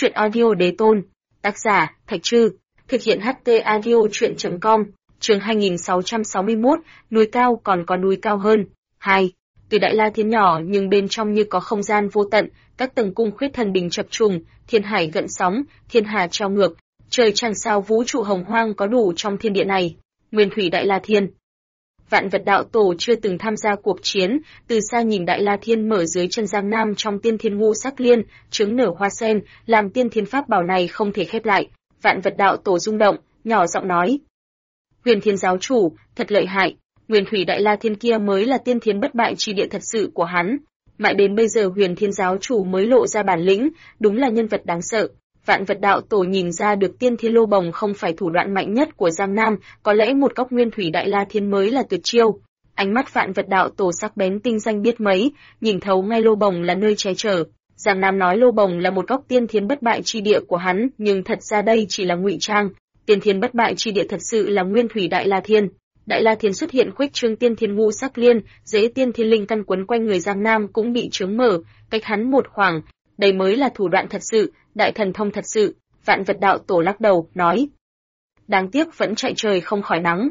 Chuyện audio đế tôn. Tác giả, Thạch Trư. Thực hiện HT audio chuyện.com. Chương 2661, núi cao còn có núi cao hơn. 2. Tuy Đại La Thiên nhỏ nhưng bên trong như có không gian vô tận, các tầng cung khuyết thần bình chập trùng, thiên hải gợn sóng, thiên hà treo ngược, trời trăng sao vũ trụ hồng hoang có đủ trong thiên địa này. Nguyên thủy Đại La Thiên. Vạn Vật Đạo Tổ chưa từng tham gia cuộc chiến, từ xa nhìn Đại La Thiên mở dưới chân Giang Nam trong tiên thiên ngũ sắc liên, trứng nở hoa sen, làm tiên thiên pháp bảo này không thể khép lại. Vạn Vật Đạo Tổ rung động, nhỏ giọng nói: Huyền Thiên giáo chủ, thật lợi hại, Nguyên thủy Đại La Thiên kia mới là tiên thiên bất bại chi địa thật sự của hắn. Mãi đến bây giờ Huyền Thiên giáo chủ mới lộ ra bản lĩnh, đúng là nhân vật đáng sợ. Vạn Vật Đạo Tổ nhìn ra được tiên thiên lô bồng không phải thủ đoạn mạnh nhất của Giang Nam, có lẽ một góc Nguyên thủy Đại La Thiên mới là tuyệt chiêu. Ánh mắt Vạn Vật Đạo Tổ sắc bén tinh danh biết mấy, nhìn thấu ngay lô bồng là nơi che chở. Giang Nam nói lô bồng là một góc tiên thiên bất bại chi địa của hắn, nhưng thật ra đây chỉ là ngụy trang. Tiên thiên bất bại chi địa thật sự là Nguyên thủy Đại La Thiên. Đại La Thiên xuất hiện khuếch trương tiên thiên ngũ sắc liên, dễ tiên thiên linh căn quấn quanh người Giang Nam cũng bị chướng mở, cách hắn một khoảng. Đây mới là thủ đoạn thật sự, đại thần thông thật sự. Vạn Vật Đạo Tổ lắc đầu, nói: Đáng tiếc vẫn chạy trời không khỏi nắng.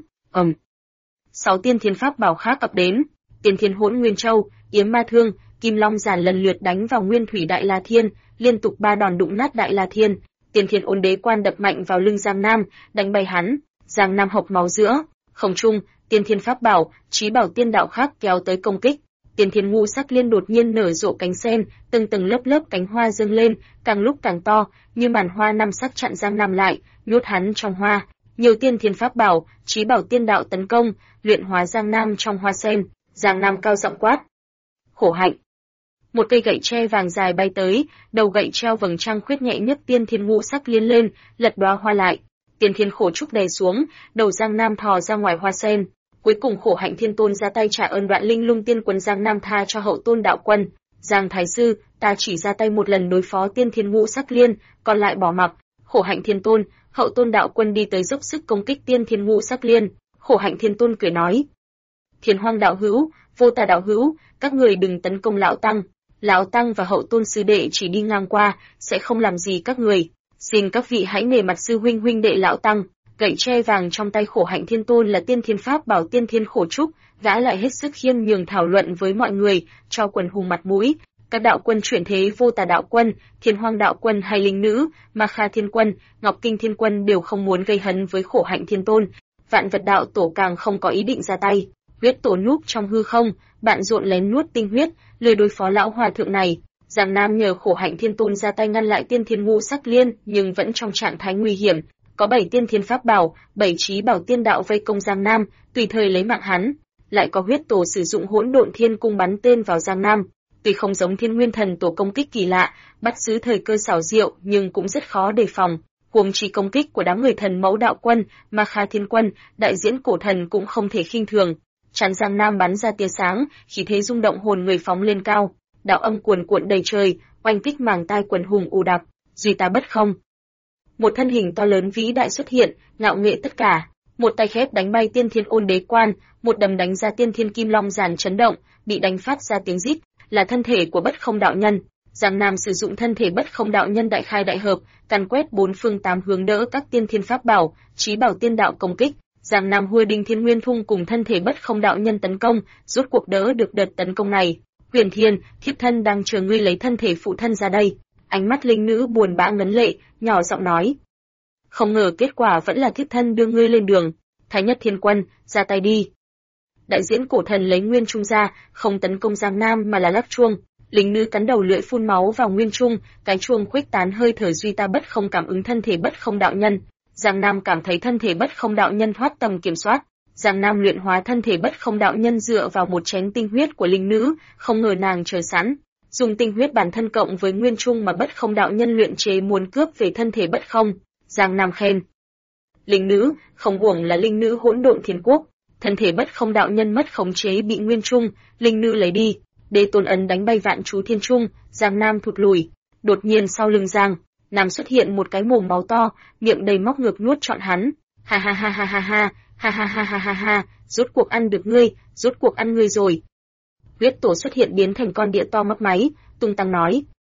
6 tiên thiên pháp bảo khác ập đến. Tiên thiên hỗn nguyên châu, yếm ma thương, kim long giản lần lượt đánh vào Nguyên thủy Đại La Thiên, liên tục 3 đòn đụng nát Đại La Thiên. Tiên thiên ôn đế quan đập mạnh vào lưng Giang Nam, đánh bay hắn. Giang Nam hộc máu giữa không trung. Tiên thiên pháp bảo, chí bảo tiên đạo khác kéo tới công kích. Tiên thiên ngũ sắc liên đột nhiên nở rộ cánh sen, từng tầng lớp lớp cánh hoa dâng lên, càng lúc càng to, như màn hoa năm sắc chặn Giang Nam lại, nhốt hắn trong hoa. Nhiều tiên thiên pháp bảo, chí bảo tiên đạo tấn công, luyện hóa Giang Nam trong hoa sen. Giang Nam cao giọng quát: Khổ hạnh! Một cây gậy tre vàng dài bay tới, đầu gậy treo vầng trăng khuyết nhẹ nhấc tiên thiên ngũ sắc liên lên, lật đóa hoa lại. Tiên thiên khổ trúc đè xuống, đầu Giang Nam thò ra ngoài hoa sen. Cuối cùng Khổ Hạnh Thiên Tôn ra tay trả ơn Đoạn Linh Lung Tiên Quân Giang Nam tha cho Hậu Tôn đạo quân. Giang Thái sư, ta chỉ ra tay một lần đối phó tiên thiên ngũ sắc liên, còn lại bỏ mặc. Khổ Hạnh Thiên Tôn, Hậu Tôn đạo quân đi tới dốc sức công kích tiên thiên ngũ sắc liên. Khổ Hạnh Thiên Tôn cười nói: Thiên Hoang đạo hữu, Vô Tà đạo hữu, các người đừng tấn công lão tăng. Lão tăng và Hậu Tôn sư đệ chỉ đi ngang qua, sẽ không làm gì các người. Xin các vị hãy nể mặt sư huynh huynh đệ lão tăng. Gậy tre vàng trong tay Khổ Hạnh Thiên Tôn là tiên thiên pháp bảo tiên thiên khổ trúc, gã lại hết sức khiêm nhường thảo luận với mọi người, cho quần hùng mặt mũi. Các đạo quân chuyển thế Vô Tà đạo quân, Thiên Hoang đạo quân hay linh nữ, Ma Kha Thiên quân, Ngọc Kinh Thiên quân đều không muốn gây hấn với Khổ Hạnh Thiên Tôn. Vạn Vật Đạo Tổ càng không có ý định ra tay. Huyết tổ núp trong hư không, bạn rộn lén nuốt tinh huyết, lười đối phó lão hòa thượng này. Giang Nam nhờ Khổ Hạnh Thiên Tôn ra tay ngăn lại tiên thiên ngũ sắc liên, nhưng vẫn trong trạng thái nguy hiểm. Có 7 tiên thiên pháp bảo, 7 chí bảo tiên đạo vây công Giang Nam, tùy thời lấy mạng hắn. Lại có huyết tổ sử dụng hỗn độn thiên cung bắn tên vào Giang Nam. Tuy không giống Thiên Nguyên Thần Tổ công kích kỳ lạ, bắt giữ thời cơ xảo diệu, nhưng cũng rất khó đề phòng. Huống chi công kích của đám người thần mẫu đạo quân, Ma Kha Thiên quân, đại diễn cổ thần cũng không thể khinh thường. Chắn Giang Nam bắn ra tia sáng, khí thế rung động hồn người phóng lên cao. Đạo âm cuồn cuộn đầy trời, oanh kích màng tai quần hùng ù đặc. Duy ta bất không. Một thân hình to lớn vĩ đại xuất hiện, ngạo nghệ tất cả. Một tay khép đánh bay tiên thiên ôn đế quan, một đấm đánh ra tiên thiên kim long giàn chấn động, bị đánh phát ra tiếng rít, là thân thể của Bất Không đạo nhân. Giang Nam sử dụng thân thể Bất Không đạo nhân đại khai đại hợp, càn quét 4 phương 8 hướng đỡ các tiên thiên pháp bảo, chí bảo tiên đạo công kích. Giang Nam hùa Đinh Thiên Nguyên Thung cùng thân thể Bất Không đạo nhân tấn công, rốt cuộc đỡ được đợt tấn công này. Huyền Thiên, thiếp thân đang chờ ngươi lấy thân thể phụ thân ra đây. Ánh mắt linh nữ buồn bã ngấn lệ, nhỏ giọng nói: Không ngờ kết quả vẫn là thiếp thân đưa ngươi lên đường. Thái Nhất Thiên Quân, ra tay đi. Đại diễn cổ thần lấy nguyên trung ra, không tấn công Giang Nam mà là lắc chuông. Linh nữ cắn đầu lưỡi phun máu vào nguyên trung, cái chuông khuếch tán hơi thở duy ta bất không cảm ứng thân thể Bất Không đạo nhân. Giang Nam cảm thấy thân thể Bất Không đạo nhân thoát tầm kiểm soát. Giang Nam luyện hóa thân thể Bất Không đạo nhân dựa vào một chén tinh huyết của linh nữ, không ngờ nàng chờ sẵn. Dùng tinh huyết bản thân cộng với nguyên trung mà Bất Không đạo nhân luyện chế muốn cướp về thân thể Bất Không. Giang Nam khen: Linh nữ, không uổng là linh nữ hỗn độn thiên quốc. Thân thể Bất Không đạo nhân mất khống chế bị nguyên trung, linh nữ lấy đi. Đế tôn ấn đánh bay vạn chú thiên trung, Giang Nam thụt lùi. Đột nhiên sau lưng Giang Nam xuất hiện một cái mồm máu to, miệng đầy móc ngược nuốt trọn hắn. Ha ha ha ha ha ha, ha ha ha ha ha ha, rốt cuộc ăn được ngươi, rốt cuộc ăn ngươi rồi. Huyết tổ xuất hiện biến thành con địa to mấp máy, tung tăng nói: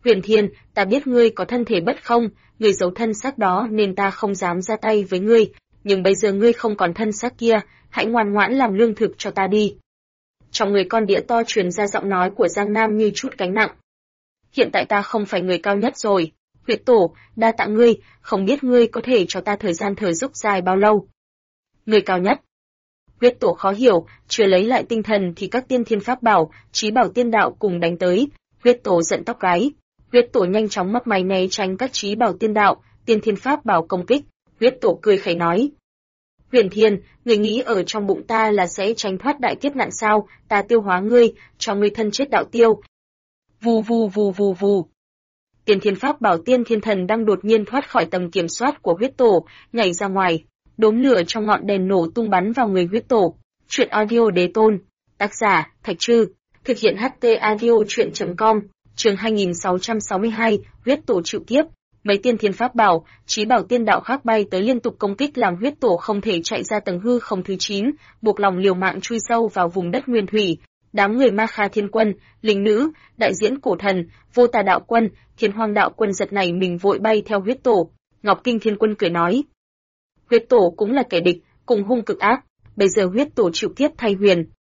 Huyền Thiên, ta biết ngươi có thân thể bất không, ngươi giấu thân xác đó nên ta không dám ra tay với ngươi, nhưng bây giờ ngươi không còn thân xác kia, hãy ngoan ngoãn làm lương thực cho ta đi. Trong người con đĩa to truyền ra giọng nói của Giang Nam như chút gánh nặng. Hiện tại ta không phải người cao nhất rồi. Huyết Tổ, đa tạ ngươi, không biết ngươi có thể cho ta thời gian thở dốc dài bao lâu. Người cao nhất. Huyết Tổ khó hiểu, chưa lấy lại tinh thần thì các tiên thiên pháp bảo, chí bảo tiên đạo cùng đánh tới. Huyết Tổ giận tóc gáy. Huyết Tổ nhanh chóng mấp máy né tránh các chí bảo tiên đạo, tiên thiên pháp bảo công kích. Huyết Tổ cười khẩy nói: Huyền Thiên, người nghĩ ở trong bụng ta là sẽ tránh thoát đại kiếp nạn sao? Ta tiêu hóa ngươi, cho ngươi thân chết đạo tiêu. Vù vù vù vù vù. Tiên thiên pháp bảo tiên thiên thần đang đột nhiên thoát khỏi tầm kiểm soát của Huyết Tổ, nhảy ra ngoài. Đốm lửa trong ngọn đèn nổ tung bắn vào người Huyết Tổ. Truyện audio đế tôn. Tác giả: Thạch Trư. Thực hiện HT audio truyện.com. Chương 2662, Huyết Tổ chịu kiếp. Mấy tiên thiên pháp bảo, chí bảo tiên đạo khác bay tới liên tục công kích làm Huyết Tổ không thể chạy ra tầng hư không thứ 9, buộc lòng liều mạng chui sâu vào vùng đất nguyên thủy. Đám người Ma Kha Thiên Quân, Linh Nữ, đại diễn Cổ Thần, Vô Tà Đạo Quân, Thiên Hoang Đạo Quân giật này mình vội bay theo Huyết Tổ. Ngọc Kinh Thiên Quân cười nói: Huyết Tổ cũng là kẻ địch, cùng hung cực ác. Bây giờ Huyết Tổ chịu kiếp thay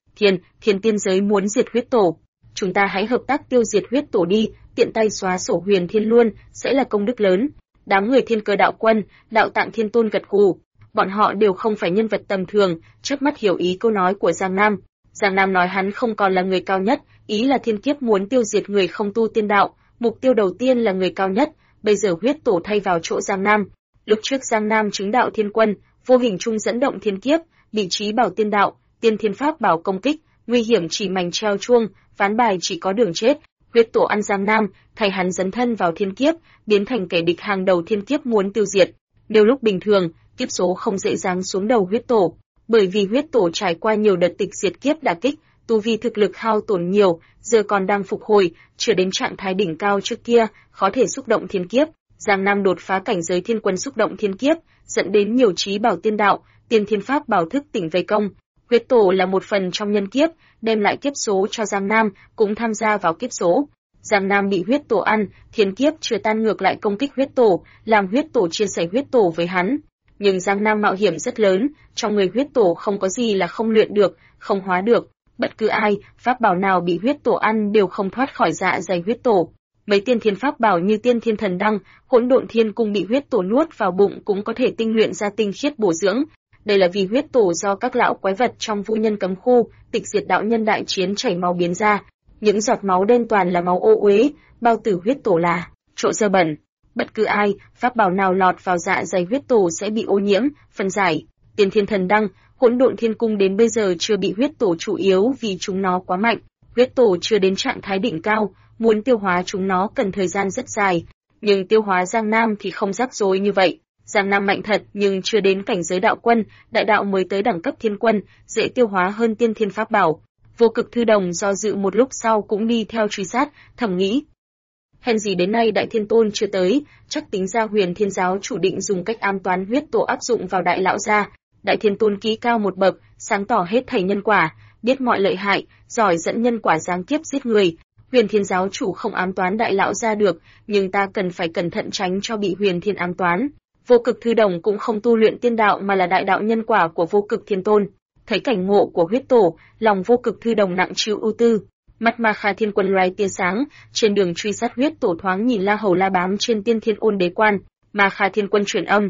Thiên tiên giới muốn diệt Huyết Tổ. Chúng ta hãy hợp tác tiêu diệt Huyết Tổ đi, tiện tay xóa sổ Huyền Thiên luôn, sẽ là công đức lớn. Đám người Thiên Cơ Đạo Quân, Đạo Tạng Thiên Tôn gật gù. Bọn họ đều không phải nhân vật tầm thường, chớp mắt hiểu ý câu nói của Giang Nam. Giang Nam nói hắn không còn là người cao nhất, ý là thiên kiếp muốn tiêu diệt người không tu tiên đạo, mục tiêu đầu tiên là người cao nhất, bây giờ Huyết Tổ thay vào chỗ Giang Nam. Lúc trước Giang Nam chứng đạo thiên quân, vô hình trung dẫn động thiên kiếp, bị chí bảo tiên đạo, tiên thiên pháp bảo công kích, nguy hiểm chỉ mảnh treo chuông, ván bài chỉ có đường chết. Huyết Tổ ăn Giang Nam, thay hắn dấn thân vào thiên kiếp, biến thành kẻ địch hàng đầu thiên kiếp muốn tiêu diệt. Nếu lúc bình thường, kiếp số không dễ dàng xuống đầu Huyết Tổ, bởi vì Huyết Tổ trải qua nhiều đợt tịch diệt kiếp đả kích, tu vi thực lực hao tổn nhiều, giờ còn đang phục hồi, chưa đến trạng thái đỉnh cao trước kia, khó thể xúc động thiên kiếp. Giang Nam đột phá cảnh giới thiên quân xúc động thiên kiếp, dẫn đến nhiều chí bảo tiên đạo, tiên thiên pháp bảo thức tỉnh vây công. Huyết Tổ là một phần trong nhân kiếp, đem lại kiếp số cho Giang Nam, cũng tham gia vào kiếp số. Giang Nam bị Huyết Tổ ăn, thiên kiếp chưa tan ngược lại công kích Huyết Tổ, làm Huyết Tổ chia sẻ Huyết Tổ với hắn. Nhưng Giang Nam mạo hiểm rất lớn, trong người Huyết Tổ không có gì là không luyện được, không hóa được. Bất cứ ai, pháp bảo nào bị Huyết Tổ ăn đều không thoát khỏi dạ dày Huyết Tổ. Mấy tiên thiên pháp bảo như tiên thiên thần đăng, hỗn độn thiên cung bị Huyết Tổ nuốt vào bụng cũng có thể tinh luyện ra tinh khiết bổ dưỡng. Đây là vì Huyết Tổ do các lão quái vật trong vũ nhân cấm khu, tịch diệt đạo nhân đại chiến chảy máu biến ra. Những giọt máu đen toàn là máu ô uế, bao tử Huyết Tổ là chỗ dơ bẩn. Bất cứ ai, pháp bảo nào lọt vào dạ dày Huyết Tổ sẽ bị ô nhiễm, phân giải. Tiên thiên thần đăng, hỗn độn thiên cung đến bây giờ chưa bị Huyết Tổ chủ yếu vì chúng nó quá mạnh. Huyết Tổ chưa đến trạng thái đỉnh cao, muốn tiêu hóa chúng nó cần thời gian rất dài. Nhưng tiêu hóa Giang Nam thì không rắc rối như vậy. Giang Nam mạnh thật nhưng chưa đến cảnh giới đạo quân, đại đạo mới tới đẳng cấp thiên quân, dễ tiêu hóa hơn tiên thiên pháp bảo. Vô Cực Thư Đồng do dự một lúc sau cũng đi theo truy sát, thầm nghĩ. Hèn gì đến nay Đại Thiên Tôn chưa tới, chắc tính ra Huyền Thiên Giáo chủ định dùng cách ám toán Huyết Tổ áp dụng vào Đại Lão gia. Đại Thiên Tôn ký cao một bậc, sáng tỏ hết thảy nhân quả, biết mọi lợi hại, giỏi dẫn nhân quả giáng kiếp giết người. Huyền Thiên Giáo chủ không ám toán Đại Lão gia được, nhưng ta cần phải cẩn thận tránh cho bị Huyền Thiên ám toán. Vô Cực Thư Đồng cũng không tu luyện tiên đạo mà là đại đạo nhân quả của Vô Cực Thiên Tôn. Thấy cảnh ngộ của Huyết Tổ, lòng Vô Cực Thư Đồng nặng trĩu ưu tư. Mắt Ma Kha Thiên Quân lóe tia sáng, trên đường truy sát Huyết Tổ thoáng nhìn La Hầu La bám trên Tiên Thiên Ôn Đế Quan. Ma Kha Thiên Quân truyền âm: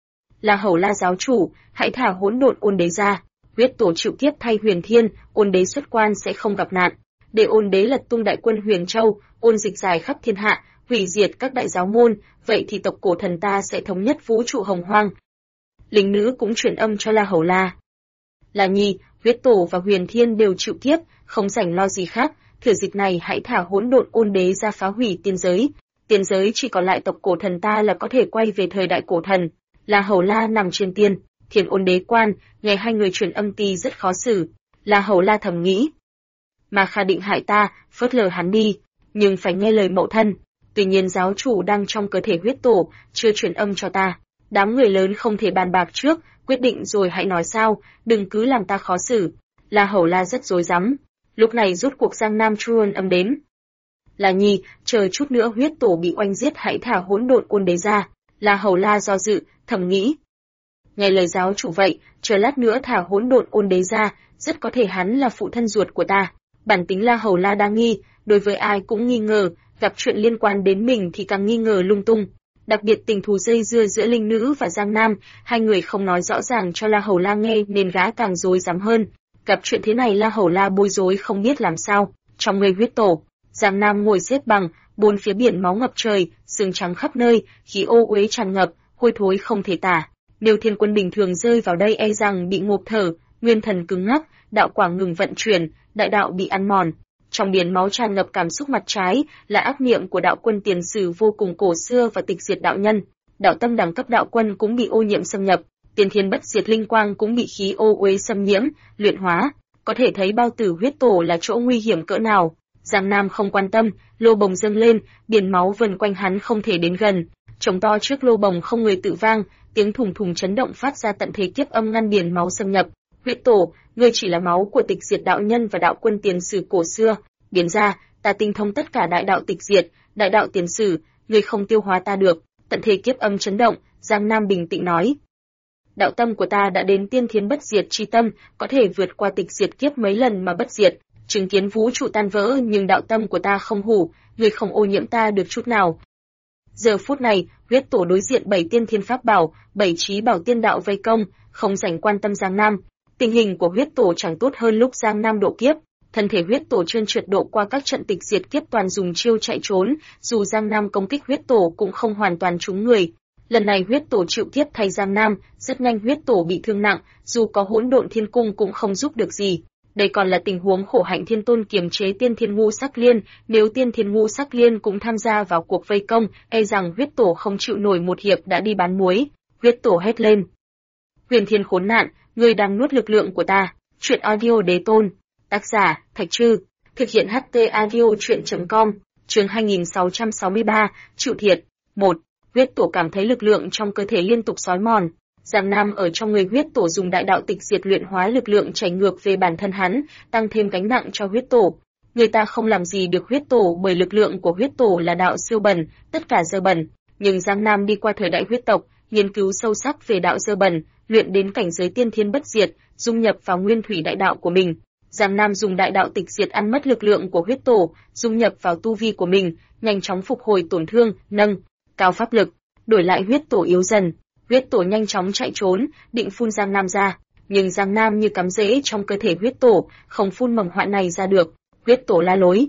La Hầu La giáo chủ, hãy thả hỗn độn ôn đế ra. Huyết Tổ chịu kiếp thay Huyền Thiên, ôn đế xuất quan sẽ không gặp nạn. Để ôn đế lật tung đại quân Huyền Châu, ôn dịch dài khắp thiên hạ, hủy diệt các đại giáo môn, vậy thì tộc Cổ Thần ta sẽ thống nhất vũ trụ hồng hoang. Linh Nữ cũng truyền âm cho La Hầu La. La Nhi, Huyết Tổ và Huyền Thiên đều chịu kiếp, không rảnh lo gì khác, thừa dịp này hãy thả hỗn độn ôn đế ra phá hủy tiên giới. Tiên giới chỉ còn lại tộc Cổ Thần ta là có thể quay về thời đại Cổ Thần. La Hầu La nằm trên Thiên Ôn Đế Quan, nghe hai người truyền âm ti rất khó xử. La Hầu La thầm nghĩ, mà Kha định hại ta, phớt lờ hắn đi, nhưng phải nghe lời mẫu thân. Tuy nhiên giáo chủ đang trong cơ thể Huyết Tổ, chưa truyền âm cho ta. Đám người lớn không thể bàn bạc trước, quyết định rồi hãy nói sao, đừng cứ làm ta khó xử. La Hầu La rất rối rắm. Lúc này rốt cuộc Giang Nam chuông âm đến. La Nhi, chờ chút nữa huyết tổ bị oanh giết hãy thả hỗn độn ôn đế ra. La Hầu La do dự, thầm nghĩ. Nghe lời giáo chủ vậy, chờ lát nữa thả hỗn độn ôn đế ra, rất có thể hắn là phụ thân ruột của ta. Bản tính La Hầu La đa nghi, đối với ai cũng nghi ngờ, gặp chuyện liên quan đến mình thì càng nghi ngờ lung tung. Đặc biệt tình thù dây dưa giữa Linh Nữ và Giang Nam, hai người không nói rõ ràng cho La Hầu La nghe nên gã càng rối rắm hơn. Gặp chuyện thế này La Hầu La bối rối không biết làm sao. Trong người huyết tổ, Giang Nam ngồi xếp bằng, bốn phía biển máu ngập trời, xương trắng khắp nơi, khí ô uế tràn ngập, hôi thối không thể tả. Nếu thiên quân bình thường rơi vào đây e rằng bị ngộp thở, nguyên thần cứng ngắc, đạo quang ngừng vận chuyển, đại đạo bị ăn mòn. Trong biển máu tràn ngập cảm xúc mặt trái, là ác niệm của đạo quân tiền sử vô cùng cổ xưa và tịch diệt đạo nhân. Đạo tâm đẳng cấp đạo quân cũng bị ô nhiễm xâm nhập, tiên thiên bất diệt linh quang cũng bị khí ô uế xâm nhiễm, luyện hóa. Có thể thấy bao tử huyết tổ là chỗ nguy hiểm cỡ nào. Giang Nam không quan tâm, lô bồng dâng lên, biển máu vần quanh hắn không thể đến gần. Trống to trước lô bồng không người tự vang, tiếng thùng thùng chấn động phát ra tận thế kiếp âm ngăn biển máu xâm nhập. Huyết tổ, ngươi chỉ là máu của tịch diệt đạo nhân và đạo quân tiền sử cổ xưa, biến ra, ta tinh thông tất cả đại đạo tịch diệt, đại đạo tiền sử, ngươi không tiêu hóa ta được. Tận thế kiếp âm chấn động, Giang Nam bình tĩnh nói. Đạo tâm của ta đã đến tiên thiên bất diệt chi tâm, có thể vượt qua tịch diệt kiếp mấy lần mà bất diệt, chứng kiến vũ trụ tan vỡ nhưng đạo tâm của ta không hủ, ngươi không ô nhiễm ta được chút nào. Giờ phút này, huyết tổ đối diện 7 tiên thiên pháp bảo, 7 trí bảo tiên đạo vây công, không rảnh quan tâm Giang Nam. Tình hình của huyết tổ chẳng tốt hơn lúc Giang Nam độ kiếp, thân thể huyết tổ trơn trượt độ qua các trận tịch diệt kiếp toàn dùng chiêu chạy trốn, dù Giang Nam công kích huyết tổ cũng không hoàn toàn trúng người. Lần này huyết tổ chịu kiếp thay Giang Nam, rất nhanh huyết tổ bị thương nặng, dù có hỗn độn thiên cung cũng không giúp được gì. Đây còn là tình huống khổ hạnh thiên tôn kiềm chế tiên thiên ngũ sắc liên, nếu tiên thiên ngũ sắc liên cũng tham gia vào cuộc vây công, e rằng huyết tổ không chịu nổi một hiệp đã đi bán muối. Huyết tổ hét lên. Huyền thiên khốn nạn, ngươi đang nuốt lực lượng của ta. Truyện audio đế tôn. Tác giả, Thạch Trư. Thực hiện HT audio truyện.com. Chương 2663, chịu thiệt. 1. Huyết tổ cảm thấy lực lượng trong cơ thể liên tục xói mòn. Giang Nam ở trong người huyết tổ dùng đại đạo tịch diệt luyện hóa lực lượng chảy ngược về bản thân hắn, tăng thêm gánh nặng cho huyết tổ. Người ta không làm gì được huyết tổ bởi lực lượng của huyết tổ là đạo siêu bẩn, tất cả dơ bẩn. Nhưng Giang Nam đi qua thời đại huyết tộc, nghiên cứu sâu sắc về đạo dơ bẩn, luyện đến cảnh giới tiên thiên bất diệt, dung nhập vào nguyên thủy đại đạo của mình. Giang Nam dùng đại đạo tịch diệt ăn mất lực lượng của huyết tổ, dung nhập vào tu vi của mình, nhanh chóng phục hồi tổn thương, nâng cao pháp lực, đổi lại huyết tổ yếu dần. Huyết tổ nhanh chóng chạy trốn, định phun Giang Nam ra, nhưng Giang Nam như cắm rễ trong cơ thể huyết tổ, không phun mầm họa này ra được. Huyết tổ la lối.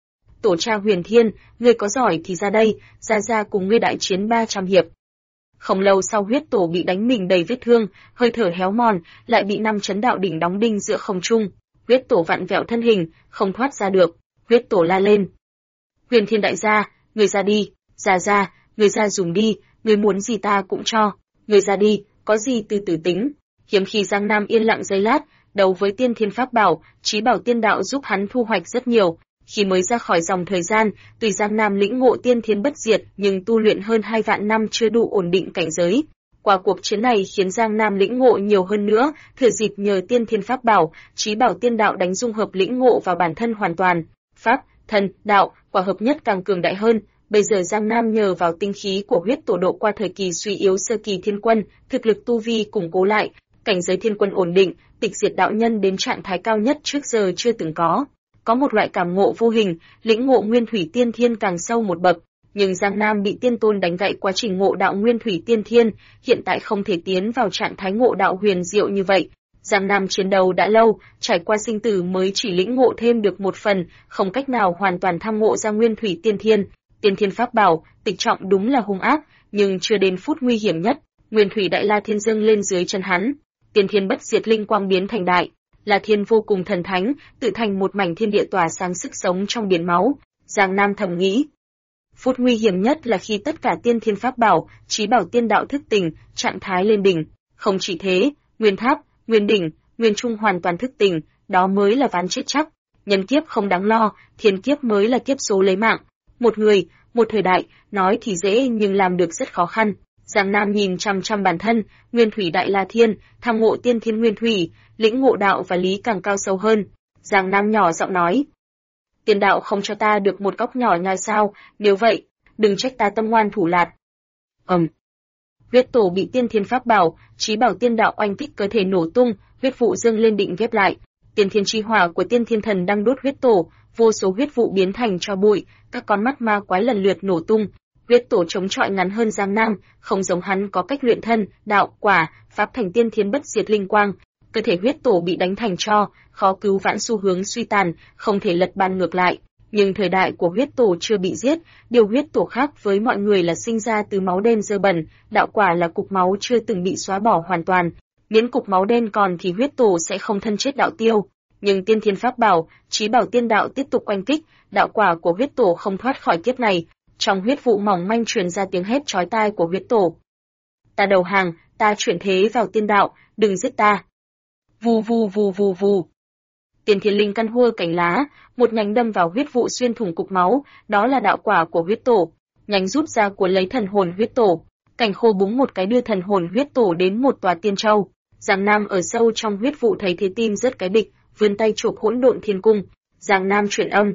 Tổ cha Huyền Thiên, ngươi có giỏi thì ra đây, ra cùng ngươi đại chiến 300 hiệp. Không lâu sau huyết tổ bị đánh mình đầy vết thương, hơi thở héo mòn, lại bị 5 chấn đạo đỉnh đóng đinh giữa không trung. Huyết tổ vặn vẹo thân hình, không thoát ra được. Huyết tổ la lên. Huyền Thiên đại gia, ngươi ra đi, ra, ngươi ra dùng đi, ngươi muốn gì ta cũng cho. Ngươi ra đi, có gì từ từ tính. Hiếm khi Giang Nam yên lặng giây lát, đấu với tiên thiên pháp bảo, trí bảo tiên đạo giúp hắn thu hoạch rất nhiều. Khi mới ra khỏi dòng thời gian, tuy Giang Nam lĩnh ngộ tiên thiên bất diệt, nhưng tu luyện hơn 2 vạn năm chưa đủ ổn định cảnh giới. Qua cuộc chiến này khiến Giang Nam lĩnh ngộ nhiều hơn nữa, thừa dịp nhờ tiên thiên pháp bảo, trí bảo tiên đạo đánh dung hợp lĩnh ngộ vào bản thân hoàn toàn. Pháp, thần, đạo, quả hợp nhất càng cường đại hơn. Bây giờ Giang Nam nhờ vào tinh khí của huyết tổ độ qua thời kỳ suy yếu sơ kỳ thiên quân, thực lực tu vi củng cố lại, cảnh giới thiên quân ổn định, tịch diệt đạo nhân đến trạng thái cao nhất trước giờ chưa từng có. Có một loại cảm ngộ vô hình, lĩnh ngộ nguyên thủy tiên thiên càng sâu một bậc, nhưng Giang Nam bị tiên tôn đánh gãy quá trình ngộ đạo nguyên thủy tiên thiên, hiện tại không thể tiến vào trạng thái ngộ đạo huyền diệu như vậy. Giang Nam chiến đấu đã lâu, trải qua sinh tử mới chỉ lĩnh ngộ thêm được một phần, không cách nào hoàn toàn tham ngộ ra nguyên thủy tiên thiên. Tiên thiên pháp bảo, tịch trọng đúng là hung ác, nhưng chưa đến phút nguy hiểm nhất, nguyên thủy đại la thiên dâng lên dưới chân hắn. Tiên thiên bất diệt linh quang biến thành đại La Thiên vô cùng thần thánh, tự thành một mảnh thiên địa tỏa sáng sức sống trong biển máu. Giang Nam thầm nghĩ. Phút nguy hiểm nhất là khi tất cả tiên thiên pháp bảo, trí bảo tiên đạo thức tỉnh, trạng thái lên đỉnh. Không chỉ thế, nguyên tháp, nguyên đỉnh, nguyên trung hoàn toàn thức tỉnh, đó mới là ván chết chắc. Nhân kiếp không đáng lo, thiên kiếp mới là kiếp số lấy mạng. Một người, một thời đại, nói thì dễ nhưng làm được rất khó khăn. Giang Nam nhìn chăm chăm bản thân, nguyên thủy đại La Thiên, tham ngộ tiên thiên nguyên thủy, lĩnh ngộ đạo và lý càng cao sâu hơn. Giang Nam nhỏ giọng nói. Tiền đạo không cho ta được một góc nhỏ nhoi sao, nếu vậy, đừng trách ta tâm ngoan thủ lạt. Huyết tổ bị tiên thiên pháp bảo, chí bảo tiên đạo oanh kích cơ thể nổ tung, huyết vụ dâng lên định ghép lại. Tiên thiên chi hỏa của tiên thiên thần đang đốt huyết tổ, vô số huyết vụ biến thành tro bụi, các con mắt ma quái lần lượt nổ tung. Huyết tổ chống chọi ngắn hơn Giang Nam, không giống hắn có cách luyện thân, đạo, quả, pháp thành tiên thiên bất diệt linh quang. Cơ thể huyết tổ bị đánh thành tro, khó cứu vãn xu hướng suy tàn, không thể lật bàn ngược lại. Nhưng thời đại của huyết tổ chưa bị giết, điều huyết tổ khác với mọi người là sinh ra từ máu đen dơ bẩn, đạo quả là cục máu chưa từng bị xóa bỏ hoàn toàn. Miễn cục máu đen còn thì huyết tổ sẽ không thân chết đạo tiêu. Nhưng tiên thiên pháp bảo, chí bảo tiên đạo tiếp tục oanh kích, đạo quả của huyết tổ không thoát khỏi kiếp này. Trong huyết vụ mỏng manh truyền ra tiếng hét chói tai của huyết tổ. Ta đầu hàng, ta chuyển thế vào tiên đạo, đừng giết ta. Vù vù vù vù vù. Tiên thiên linh căn hua cành lá, một nhánh đâm vào huyết vụ xuyên thủng cục máu, đó là đạo quả của huyết tổ. Nhánh rút ra cuốn lấy thần hồn huyết tổ, cành khô búng một cái đưa thần hồn huyết tổ đến một tòa tiên châu. Giang Nam ở sâu trong huyết vụ thấy thế tim rất cái bịch, vươn tay chụp hỗn độn thiên cung. Giang Nam chuyển âm.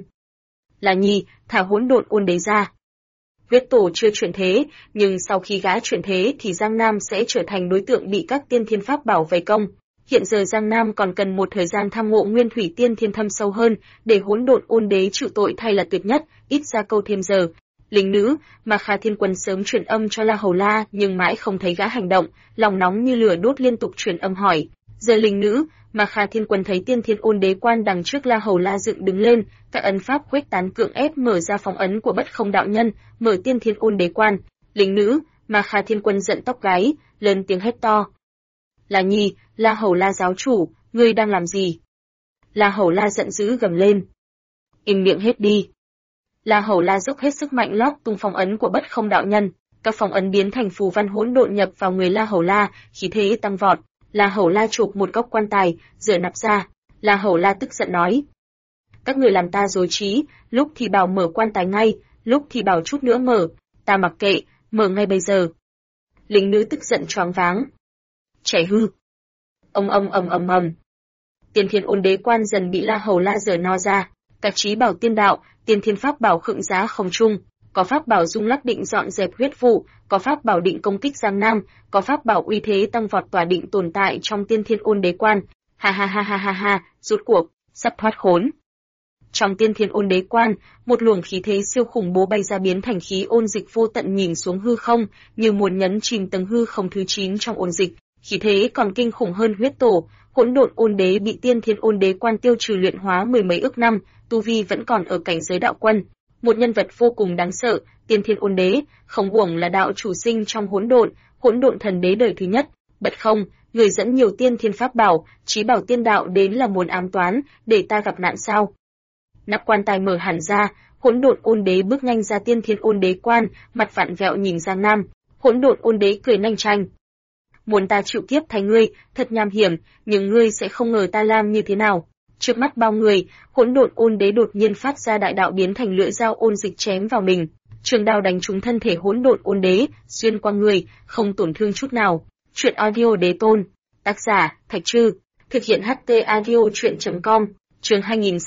Là Nhi, thả hỗn độn ôn đế ra. Huyết tổ chưa chuyển thế, nhưng sau khi gã chuyển thế thì Giang Nam sẽ trở thành đối tượng bị các tiên thiên pháp bảo vây công. Hiện giờ Giang Nam còn cần một thời gian tham ngộ nguyên thủy tiên thiên thâm sâu hơn, để hỗn độn ôn đế chịu tội thay là tuyệt nhất, ít ra câu thêm giờ. Lính nữ, mà Kha Thiên Quân sớm truyền âm cho La Hầu La nhưng mãi không thấy gã hành động, lòng nóng như lửa đốt liên tục truyền âm hỏi. Giờ lính nữ, mà Kha Thiên Quân thấy tiên thiên ôn đế quan đằng trước La Hầu La dựng đứng lên, các ấn pháp khuếch tán cưỡng ép mở ra phong ấn của Bất Không đạo nhân, mở tiên thiên ôn đế quan. Lính nữ, mà Kha Thiên Quân giận tóc gáy, lớn tiếng hét to. Là Nhi, La Hầu La giáo chủ, ngươi đang làm gì? La Hầu La giận dữ gầm lên. Im miệng hết đi. La Hầu La dốc hết sức mạnh lóc tung phong ấn của Bất Không đạo nhân, các phong ấn biến thành phù văn hỗn độn nhập vào người La Hầu La, khí thế tăng vọt. La Hầu La chụp một góc quan tài, rửa nắp ra. La Hầu La tức giận nói: các người làm ta rối trí, lúc thì bảo mở quan tài ngay, lúc thì bảo chút nữa mở, ta mặc kệ, mở ngay bây giờ. Lính nữ tức giận choáng váng. Trẻ hư. Ầm. Tiên thiên ôn đế quan dần bị La Hầu La giở no ra, các chí bảo tiên đạo, tiên thiên pháp bảo khựng giá không chung, có pháp bảo rung lắc định dọn dẹp huyết vụ, có pháp bảo định công kích Giang Nam, có pháp bảo uy thế tăng vọt tỏa định tồn tại trong tiên thiên ôn đế quan. Ha, rốt cuộc sắp thoát khốn. Trong tiên thiên ôn đế quan, một luồng khí thế siêu khủng bố bay ra biến thành khí ôn dịch vô tận nhìn xuống hư không, như muốn nhấn chìm tầng hư không thứ 9 trong ôn dịch. Khí thế còn kinh khủng hơn huyết tổ, hỗn độn ôn đế bị tiên thiên ôn đế quan tiêu trừ luyện hóa mười mấy ức năm, tu vi vẫn còn ở cảnh giới đạo quân. Một nhân vật vô cùng đáng sợ, tiên thiên ôn đế, không uổng là đạo chủ sinh trong hỗn độn thần đế đời thứ nhất. Bất Không, người dẫn nhiều tiên thiên pháp bảo, chí bảo tiên đạo đến là muốn ám toán, để ta gặp nạn sao? Nắp quan tài mở hẳn ra, hỗn độn ôn đế bước nhanh ra tiên thiên ôn đế quan, mặt vặn vẹo nhìn Giang Nam. Hỗn độn ôn đế cười nanh chanh. Muốn ta chịu kiếp thay ngươi, thật nham hiểm, nhưng ngươi sẽ không ngờ ta làm như thế nào. Trước mắt bao người, hỗn độn ôn đế đột nhiên phát ra đại đạo biến thành lưỡi dao ôn dịch chém vào mình. Trường đao đánh trúng thân thể hỗn độn ôn đế, xuyên qua người, không tổn thương chút nào. Truyện audio đế tôn. Tác giả, Thạch Trư. Thực hiện HT audio truyện.com. Chương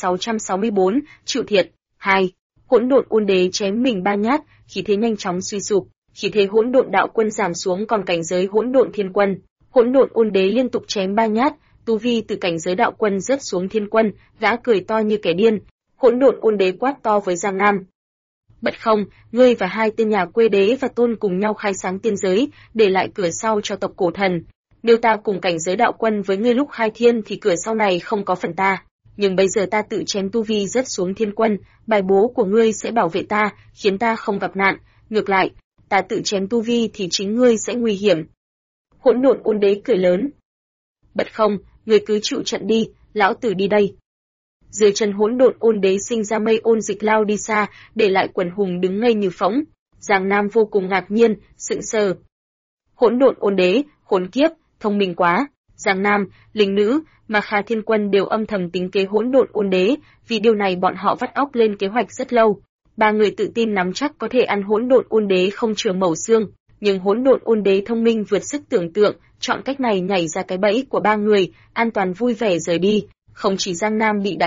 2664, chịu thiệt. 2. Hỗn độn ôn đế chém mình 3 nhát, khí thế nhanh chóng suy sụp. Khí thế hỗn độn đạo quân giảm xuống còn cảnh giới hỗn độn thiên quân. Hỗn độn ôn đế liên tục chém 3 nhát, tu vi từ cảnh giới đạo quân rớt xuống thiên quân, gã cười to như kẻ điên. Hỗn độn ôn đế quát to với Giang Nam. Bất Không, ngươi và hai tên nhà quê đế và tôn cùng nhau khai sáng tiên giới, để lại cửa sau cho tộc cổ thần. Nếu ta cùng cảnh giới đạo quân với ngươi lúc khai thiên thì cửa sau này không có phần ta. Nhưng bây giờ ta tự chém tu vi rớt xuống thiên quân, bài bố của ngươi sẽ bảo vệ ta, khiến ta không gặp nạn. Ngược lại, ta tự chém tu vi thì chính ngươi sẽ nguy hiểm. Hỗn độn ôn đế cười lớn. Bất Không, ngươi cứ chịu trận đi, lão tử đi đây. Dưới chân hỗn độn ôn đế sinh ra mây ôn dịch lao đi xa, để lại quần hùng đứng ngây như phỗng. Giang Nam vô cùng ngạc nhiên, sững sờ. Hỗn độn ôn đế, khốn kiếp, thông minh quá. Giang Nam, lính nữ, mà Kha Thiên Quân đều âm thầm tính kế hỗn độn ôn đế, vì điều này bọn họ vắt óc lên kế hoạch rất lâu. Ba người tự tin nắm chắc có thể ăn hỗn độn ôn đế không chừa mẩu xương, nhưng hỗn độn ôn đế thông minh vượt sức tưởng tượng, chọn cách này nhảy ra cái bẫy của ba người, an toàn vui vẻ rời đi. Không chỉ Giang Nam bị đả kích,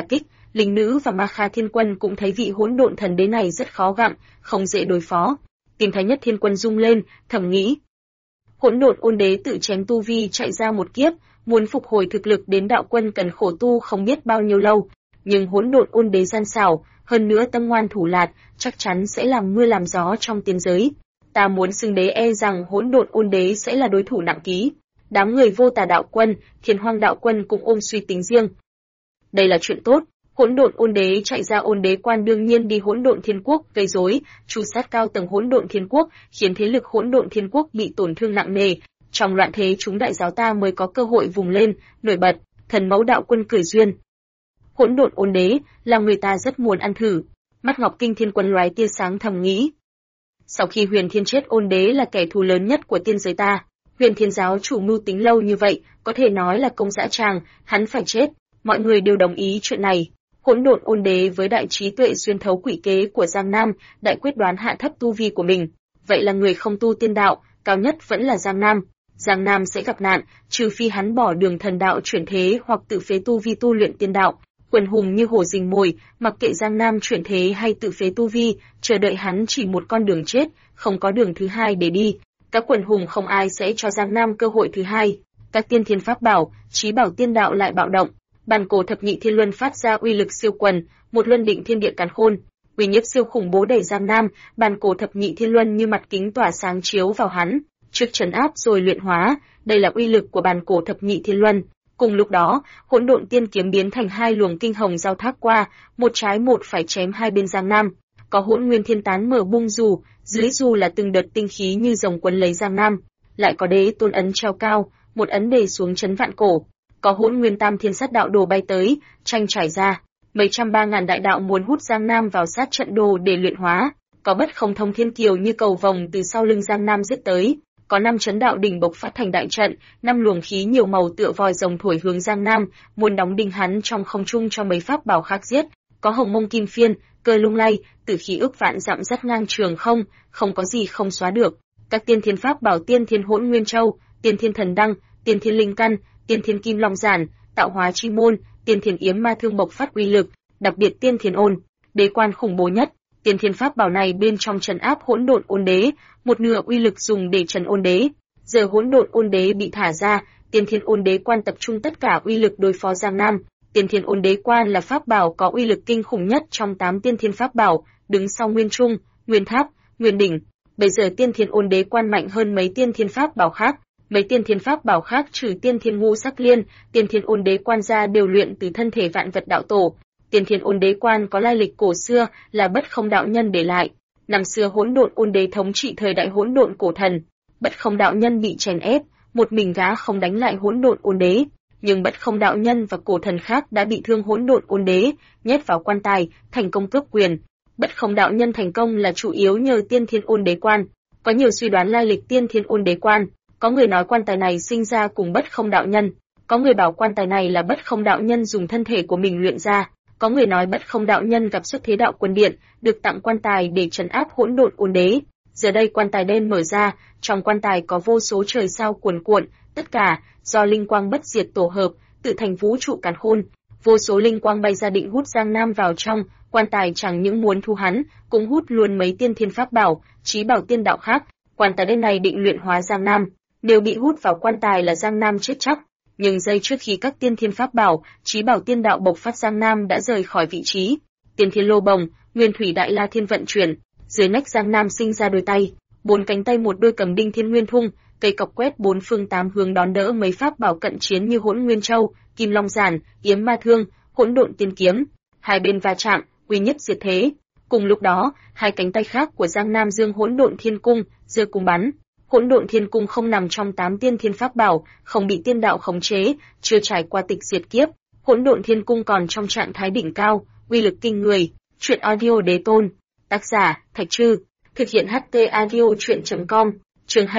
Linh nữ và Ma Kha Thiên Quân cũng thấy vị hỗn độn thần đế này rất khó gặm, không dễ đối phó. Tim Thái Nhất Thiên Quân rung lên, thầm nghĩ. Hỗn độn ôn đế tự chém tu vi chạy ra một kiếp, muốn phục hồi thực lực đến đạo quân cần khổ tu không biết bao nhiêu lâu, nhưng hỗn độn ôn đế gian xảo, hơn nữa tâm ngoan thủ lạt, chắc chắn sẽ làm mưa làm gió trong tiên giới. Ta muốn xưng đế e rằng hỗn độn ôn đế sẽ là đối thủ nặng ký. Đám người Vô Tà đạo quân, Thiên Hoang đạo quân cũng ôm suy tính riêng. Đây là chuyện tốt. Hỗn độn ôn đế chạy ra ôn đế quan đương nhiên đi hỗn độn thiên quốc gây rối, tru sát cao tầng hỗn độn thiên quốc, khiến thế lực hỗn độn thiên quốc bị tổn thương nặng nề. Trong loạn thế chúng đại giáo ta mới có cơ hội vùng lên, nổi bật. Thần Mẫu đạo quân cười duyên. Hỗn độn ôn đế là người ta rất muốn ăn thử. Mắt Ngọc Kinh Thiên Quân lóe tia sáng thầm nghĩ. Sau khi Huyền Thiên chết, ôn đế là kẻ thù lớn nhất của tiên giới ta. Huyền Thiên giáo chủ mưu tính lâu như vậy, có thể nói là công dã tràng, hắn phải chết. Mọi người đều đồng ý chuyện này. Hỗn độn ôn đế với đại trí tuệ xuyên thấu quỷ kế của Giang Nam, đại quyết đoán hạ thấp tu vi của mình. Vậy là người không tu tiên đạo, cao nhất vẫn là Giang Nam. Giang Nam sẽ gặp nạn, trừ phi hắn bỏ đường thần đạo chuyển thế hoặc tự phế tu vi tu luyện tiên đạo. Quần hùng như hổ rình mồi, mặc kệ Giang Nam chuyển thế hay tự phế tu vi, chờ đợi hắn chỉ một con đường chết, không có đường thứ hai để đi. Các quần hùng không ai sẽ cho Giang Nam cơ hội thứ hai. Các tiên thiên pháp bảo, chí bảo tiên đạo lại bạo động. Bàn cổ thập nhị thiên luân phát ra uy lực siêu quần, một luân định thiên địa càn khôn, uy nhiếp siêu khủng bố đẩy Giang Nam, bàn cổ thập nhị thiên luân như mặt kính tỏa sáng chiếu vào hắn, trước trấn áp rồi luyện hóa, đây là uy lực của bàn cổ thập nhị thiên luân. Cùng lúc đó, hỗn độn tiên kiếm biến thành hai luồng kinh hồng giao thác qua, một trái một phải chém hai bên Giang Nam. Có hỗn nguyên thiên tán mở bung dù, dưới dù là từng đợt tinh khí như rồng quấn lấy Giang Nam, lại có đế tôn ấn treo cao, một ấn đề xuống trấn vạn cổ. Có hỗn nguyên tam thiên sát đạo đồ bay tới, tranh trải ra, mấy trăm ba ngàn đại đạo muốn hút Giang Nam vào sát trận đồ để luyện hóa. Có bất không thông thiên kiều như cầu vồng từ sau lưng Giang Nam giết tới. Có 5 chấn đạo đỉnh bộc phát thành đại trận, 5 luồng khí nhiều màu tựa vòi rồng thổi hướng Giang Nam, muốn đóng đinh hắn trong không trung cho mấy pháp bảo khác giết. Có hồng mông kim phiên, cơ lung lay, tử khí ước vạn dặm dắt ngang trường không, không có gì không xóa được. Các tiên thiên pháp bảo, tiên thiên hỗn nguyên châu, tiên thiên thần đăng, tiên thiên linh căn, tiên thiên kim long giản, tạo hóa chi môn, tiên thiên yếm ma thương bộc phát uy lực, đặc biệt tiên thiên ôn đế quan khủng bố nhất. Tiên thiên pháp bảo này bên trong trấn áp hỗn độn ôn đế, một nửa uy lực dùng để trấn ôn đế. Giờ hỗn độn ôn đế bị thả ra, tiên thiên ôn đế quan tập trung tất cả uy lực đối phó Giang Nam. Tiên thiên ôn đế quan là pháp bảo có uy lực kinh khủng nhất trong 8 tiên thiên pháp bảo, đứng sau Nguyên Trung, Nguyên Tháp, Nguyên Đỉnh. Bây giờ tiên thiên ôn đế quan mạnh hơn mấy tiên thiên pháp bảo khác. Mấy tiên thiên pháp bảo khác trừ tiên thiên ngũ sắc liên, tiên thiên ôn đế quan ra đều luyện từ thân thể vạn vật đạo tổ. Tiên thiên ôn đế quan có lai lịch cổ xưa, là Bất Không đạo nhân để lại. Năm xưa hỗn độn ôn đế thống trị thời đại hỗn độn cổ thần, Bất Không đạo nhân bị chèn ép, một mình gã không đánh lại hỗn độn ôn đế, nhưng Bất Không đạo nhân và cổ thần khác đã bị thương hỗn độn ôn đế, nhét vào quan tài, thành công cướp quyền. Bất Không đạo nhân thành công là chủ yếu nhờ tiên thiên ôn đế quan. Có nhiều suy đoán lai lịch tiên thiên ôn đế quan. Có người nói quan tài này sinh ra cùng Bất Không đạo nhân, có người bảo quan tài này là Bất Không đạo nhân dùng thân thể của mình luyện ra, có người nói Bất Không đạo nhân gặp xuất thế đạo quân điện, được tặng quan tài để trấn áp hỗn độn ôn đế. Giờ đây quan tài đen mở ra, trong quan tài có vô số trời sao cuồn cuộn, tất cả do linh quang bất diệt tổ hợp, tự thành vũ trụ càn khôn. Vô số linh quang bay ra định hút Giang Nam vào trong, quan tài chẳng những muốn thu hắn, cũng hút luôn mấy tiên thiên pháp bảo, chí bảo tiên đạo khác. Quan tài đen này định luyện hóa Giang Nam. Nếu bị hút vào quan tài là Giang Nam chết chắc. Nhưng giây trước khi các tiên thiên pháp bảo, chí bảo tiên đạo bộc phát, Giang Nam đã rời khỏi vị trí. Tiên thiên lô bồng, nguyên thủy đại la thiên vận chuyển, dưới nách Giang Nam sinh ra đôi tay, 4 cánh tay một đôi cầm đinh thiên nguyên thung, cây cọc quét 4 phương 8 hướng đón đỡ mấy pháp bảo cận chiến như hỗn nguyên châu, kim long giản, yếm ma thương, hỗn độn tiên kiếm. Hai bên va chạm, uy nhất diệt thế. Cùng lúc đó, hai cánh tay khác của Giang Nam dương hỗn độn thiên cung, giơ cung bắn. Hỗn độn thiên cung không nằm trong 8 tiên thiên pháp bảo, không bị tiên đạo khống chế, chưa trải qua tịch diệt kiếp. Hỗn độn thiên cung còn trong trạng thái đỉnh cao, uy lực kinh người. Truyện audio đế tôn. Tác giả, Thạch Trư. Thực hiện HT audio truyện.com. Chương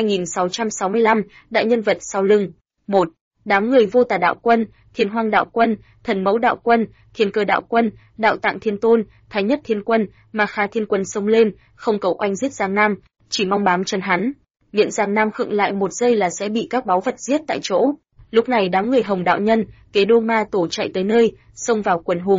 2665, đại nhân vật sau lưng. 1. Đám người Vô Tà đạo quân, Thiên Hoang đạo quân, Thần Mẫu đạo quân, Thiên Cơ đạo quân, Đạo Tạng thiên tôn, Thái Nhất thiên quân, Ma Kha thiên quân xông lên, không cầu oanh giết Giang Nam, chỉ mong bám chân hắn. Miệng Giang Nam khựng lại một giây là sẽ bị các báu vật giết tại chỗ. Lúc này đám người Hồng đạo nhân, Kế Đô Ma tổ chạy tới nơi, xông vào quần hùng.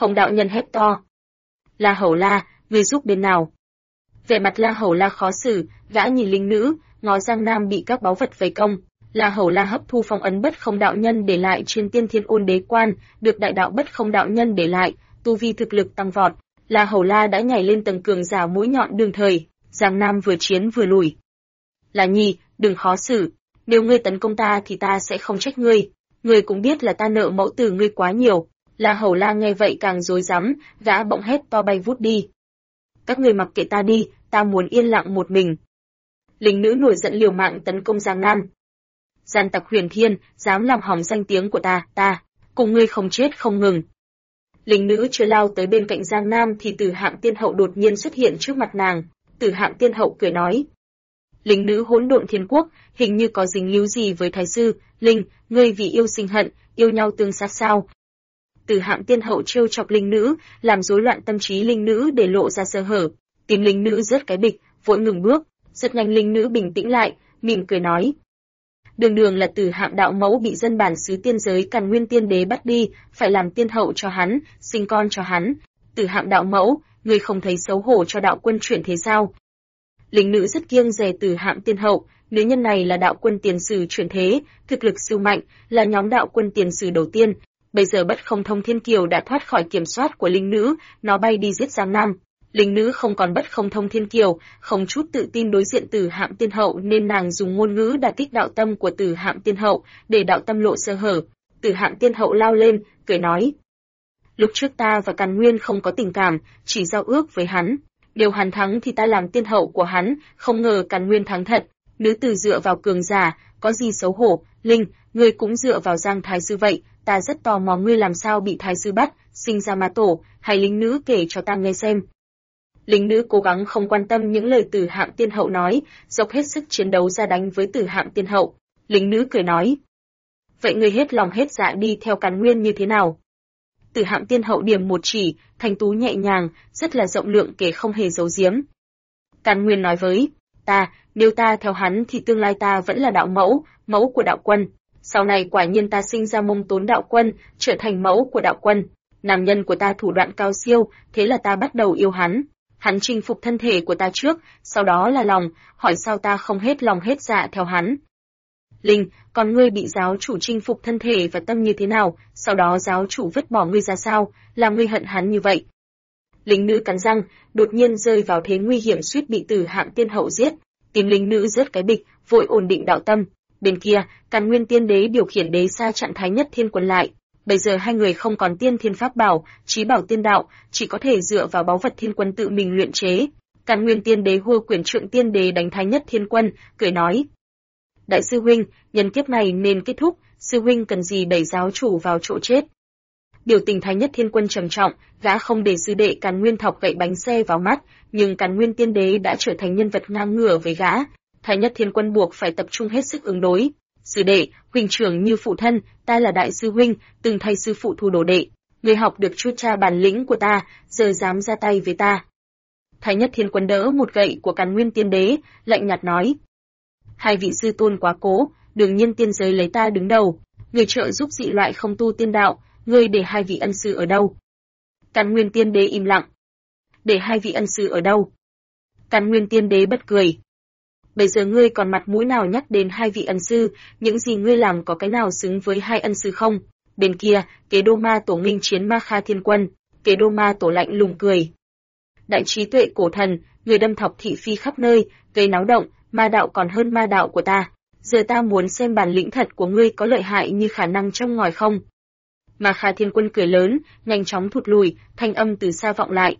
Hồng đạo nhân hét to. La Hầu La, ngươi giúp bên nào? Vẻ mặt La Hầu La khó xử, gã nhìn linh nữ, ngó Giang Nam bị các báu vật vây công. La Hầu La hấp thu phong ấn bất không đạo nhân để lại trên Tiên Thiên Ôn Đế Quan, được đại đạo bất không đạo nhân để lại, tu vi thực lực tăng vọt. La Hầu La đã nhảy lên tầng cường giả mũi nhọn đương thời, Giang Nam vừa chiến vừa lùi. La Nhi, đừng khó xử, nếu ngươi tấn công ta thì ta sẽ không trách ngươi. Ngươi cũng biết là ta nợ mẫu tử ngươi quá nhiều. La Hầu La nghe vậy càng rối rắm, gã bỗng hét to bay vút đi. Các ngươi mặc kệ ta đi, ta muốn yên lặng một mình. Linh nữ nổi giận liều mạng tấn công Giang Nam. Gian tặc Huyền Thiên, dám làm hỏng danh tiếng của ta, cùng ngươi không chết không ngừng. Linh nữ chưa lao tới bên cạnh Giang Nam thì Tử Hạm Tiên Hậu đột nhiên xuất hiện trước mặt nàng. Tử Hạm Tiên Hậu cười nói: Linh nữ hỗn độn thiên quốc, hình như có dính líu gì với thái sư, Linh, ngươi vì yêu sinh hận, yêu nhau tương sát sao? Tử Hạm Tiên Hậu trêu chọc linh nữ, làm rối loạn tâm trí linh nữ để lộ ra sơ hở. Tim linh nữ rớt cái bịch, vội ngừng bước, rất nhanh linh nữ bình tĩnh lại, mỉm cười nói: Đường đường là Tử Hạm đạo mẫu bị dân bản xứ tiên giới Càn Nguyên Tiên Đế bắt đi, phải làm tiên hậu cho hắn, sinh con cho hắn. Tử Hạm đạo mẫu, ngươi không thấy xấu hổ cho đạo quân chuyển thế sao? Linh nữ rất kiêng dè Tử Hạm Tiên Hậu, nữ nhân này là đạo quân tiền sử chuyển thế, thực lực siêu mạnh, là nhóm đạo quân tiền sử đầu tiên. Bây giờ bất không thông thiên kiều đã thoát khỏi kiểm soát của linh nữ, nó bay đi giết Giang Nam. Linh nữ không còn bất không thông thiên kiều, không chút tự tin đối diện Tử Hạm Tiên Hậu nên nàng dùng ngôn ngữ đả kích đạo tâm của Tử Hạm Tiên Hậu, để đạo tâm lộ sơ hở. Tử Hạm Tiên Hậu lao lên, cười nói: Lúc trước ta và Càn Nguyên không có tình cảm, chỉ giao ước với hắn. Nếu hắn thắng thì ta làm tiên hậu của hắn, không ngờ Càn Nguyên thắng thật. Nữ tử dựa vào cường giả, có gì xấu hổ? Linh, ngươi cũng dựa vào Giang thái sư vậy, ta rất tò mò ngươi làm sao bị thái sư bắt, sinh ra ma tổ, hay linh nữ kể cho ta nghe xem. Linh nữ cố gắng không quan tâm những lời Tử Hạm Tiên Hậu nói, dốc hết sức chiến đấu ra đánh với Tử Hạm Tiên Hậu. Linh nữ cười nói: Vậy ngươi hết lòng hết dạ đi theo Càn Nguyên như thế nào? Tử Hạm Tiên Hậu điểm một chỉ, thanh tú nhẹ nhàng, rất là rộng lượng kể không hề giấu giếm. Càn Nguyên nói với ta, nếu ta theo hắn thì tương lai ta vẫn là đạo mẫu, mẫu của đạo quân. Sau này quả nhiên ta sinh ra Mông Tốn đạo quân, trở thành mẫu của đạo quân. Nam nhân của ta thủ đoạn cao siêu, thế là ta bắt đầu yêu hắn. Hắn chinh phục thân thể của ta trước, sau đó là lòng, hỏi sao ta không hết lòng hết dạ theo hắn. Linh, còn ngươi bị giáo chủ chinh phục thân thể và tâm như thế nào, sau đó giáo chủ vứt bỏ ngươi ra sao, làm ngươi hận hắn như vậy? Linh nữ cắn răng, đột nhiên rơi vào thế nguy hiểm suýt bị Tử Hạm Tiên Hậu giết. Tim linh nữ rớt cái bịch, vội ổn định đạo tâm. Bên kia, Càn Nguyên Tiên Đế điều khiển đế sa chặn Thái Nhất Thiên Quân lại. Bây giờ hai người không còn tiên thiên pháp bảo, chí bảo tiên đạo, chỉ có thể dựa vào báu vật Thiên Quân tự mình luyện chế. Càn Nguyên Tiên Đế hô quyển trượng tiên đế đánh Thái Nhất Thiên Quân, cười nói: Đại sư huynh, nhân kiếp này nên kết thúc, sư huynh cần gì đẩy giáo chủ vào chỗ chết. Biểu tình Thái Nhất Thiên Quân trầm trọng, gã không để sư đệ Càn Nguyên thọc gậy bánh xe vào mắt, nhưng Càn Nguyên Tiên Đế đã trở thành nhân vật ngang ngửa với gã. Thái Nhất Thiên Quân buộc phải tập trung hết sức ứng đối. Sư đệ, huynh trưởng như phụ thân, ta là đại sư huynh, từng thay sư phụ thu đồ đệ. Người học được chút cha bản lĩnh của ta, giờ dám ra tay với ta. Thái Nhất Thiên Quân đỡ một gậy của Càn Nguyên Tiên Đế, lạnh nhạt nói: Hai vị sư tôn quá cố, đương nhiên tiên giới lấy ta đứng đầu. Người trợ giúp dị loại không tu tiên đạo, ngươi để hai vị ân sư ở đâu? Càn Nguyên Tiên Đế im lặng. Để hai vị ân sư ở đâu? Càn Nguyên Tiên Đế bật cười. Bây giờ ngươi còn mặt mũi nào nhắc đến hai vị ân sư, những gì ngươi làm có cái nào xứng với hai ân sư không? Bên kia, Kế Đô Ma Tổ nghênh chiến Ma Kha Thiên Quân, Kế Đô Ma Tổ lạnh lùng cười. Đại trí tuệ cổ thần, người đâm thọc thị phi khắp nơi, gây náo động, ma đạo còn hơn ma đạo của ta. Giờ ta muốn xem bản lĩnh thật của ngươi có lợi hại như khả năng trong ngòi không? Ma Kha Thiên Quân cười lớn, nhanh chóng thụt lùi, thanh âm từ xa vọng lại.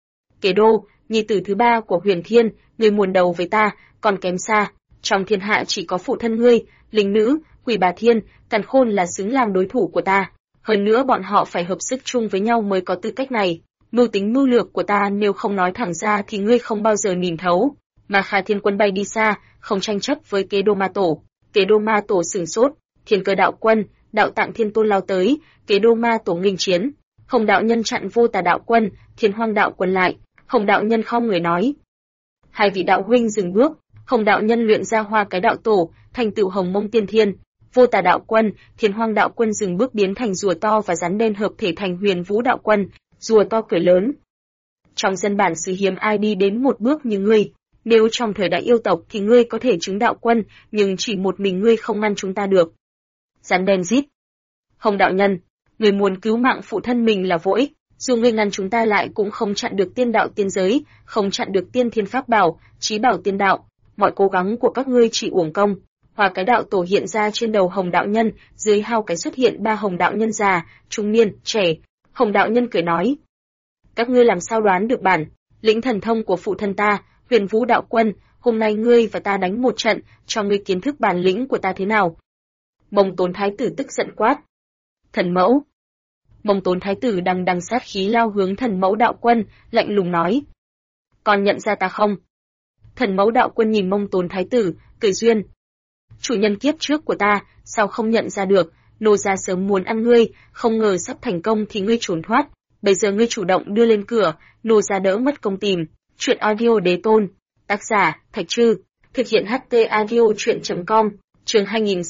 Kế Đô, nhi tử thứ ba của Huyền Thiên, ngươi muốn đầu với ta, còn kém xa. Trong thiên hạ chỉ có phụ thân ngươi, linh nữ, Quỷ Bà Thiên, Càn Khôn là xứng làm đối thủ của ta. Hơn nữa bọn họ phải hợp sức chung với nhau mới có tư cách này. Mưu tính mưu lược của ta nếu không nói thẳng ra thì ngươi không bao giờ nhìn thấu. Ma Kha Thiên Quân bay đi xa, không tranh chấp với Kế Đô Ma Tổ. Kế Đô Ma Tổ sửng sốt, Thiên Cơ Đạo Quân, Đạo Tạng Thiên Tôn lao tới, Kế Đô Ma Tổ nghênh chiến. Hồng đạo nhân chặn Vô Tà Đạo Quân, Thiên Hoang Đạo Quân lại. Hồng đạo nhân khom người nói: Hai vị đạo huynh dừng bước. Hồng đạo nhân luyện ra Hoa Cái Đạo Tổ, thành tựu Hồng Mông Tiên Thiên. Vô Tà Đạo Quân, Thiên Hoang Đạo Quân dừng bước biến thành rùa to và rắn đen hợp thể thành Huyền Vũ Đạo Quân. rùa to cười lớn. Trong dân bản xứ hiếm ai đi đến một bước như ngươi. Nếu trong thời đại yêu tộc thì ngươi có thể chứng đạo quân, nhưng chỉ một mình ngươi không ngăn chúng ta được. Rắn đen rít. Hồng đạo nhân, người muốn cứu mạng phụ thân mình là vô ích, dù ngươi ngăn chúng ta lại cũng không chặn được tiên đạo tiên giới, không chặn được tiên thiên pháp bảo, chí bảo tiên đạo, mọi cố gắng của các ngươi chỉ uổng công. Hoa cái đạo tổ hiện ra trên đầu Hồng đạo nhân, dưới hao cái xuất hiện 3 Hồng đạo nhân già, trung niên, trẻ. Hồng đạo nhân cười nói: các ngươi làm sao đoán được bản lĩnh thần thông của phụ thân ta, Huyền Vũ đạo quân, hôm nay ngươi và ta đánh một trận, cho ngươi kiến thức bản lĩnh của ta thế nào. Mông Tốn thái tử tức giận quát: thần mẫu. Mông Tốn thái tử đằng sát khí lao hướng Thần Mẫu đạo quân, lạnh lùng nói: còn nhận ra ta không? Thần Mẫu đạo quân nhìn Mông Tốn thái tử, cười duyên: chủ nhân kiếp trước của ta, sao không nhận ra được, nô gia sớm muốn ăn ngươi, không ngờ sắp thành công thì ngươi trốn thoát, bây giờ ngươi chủ động đưa lên cửa, nô gia đỡ mất công tìm. Chuyện audio đế tôn, tác giả Thạch Trư, thực hiện HT audio truyện.com, chương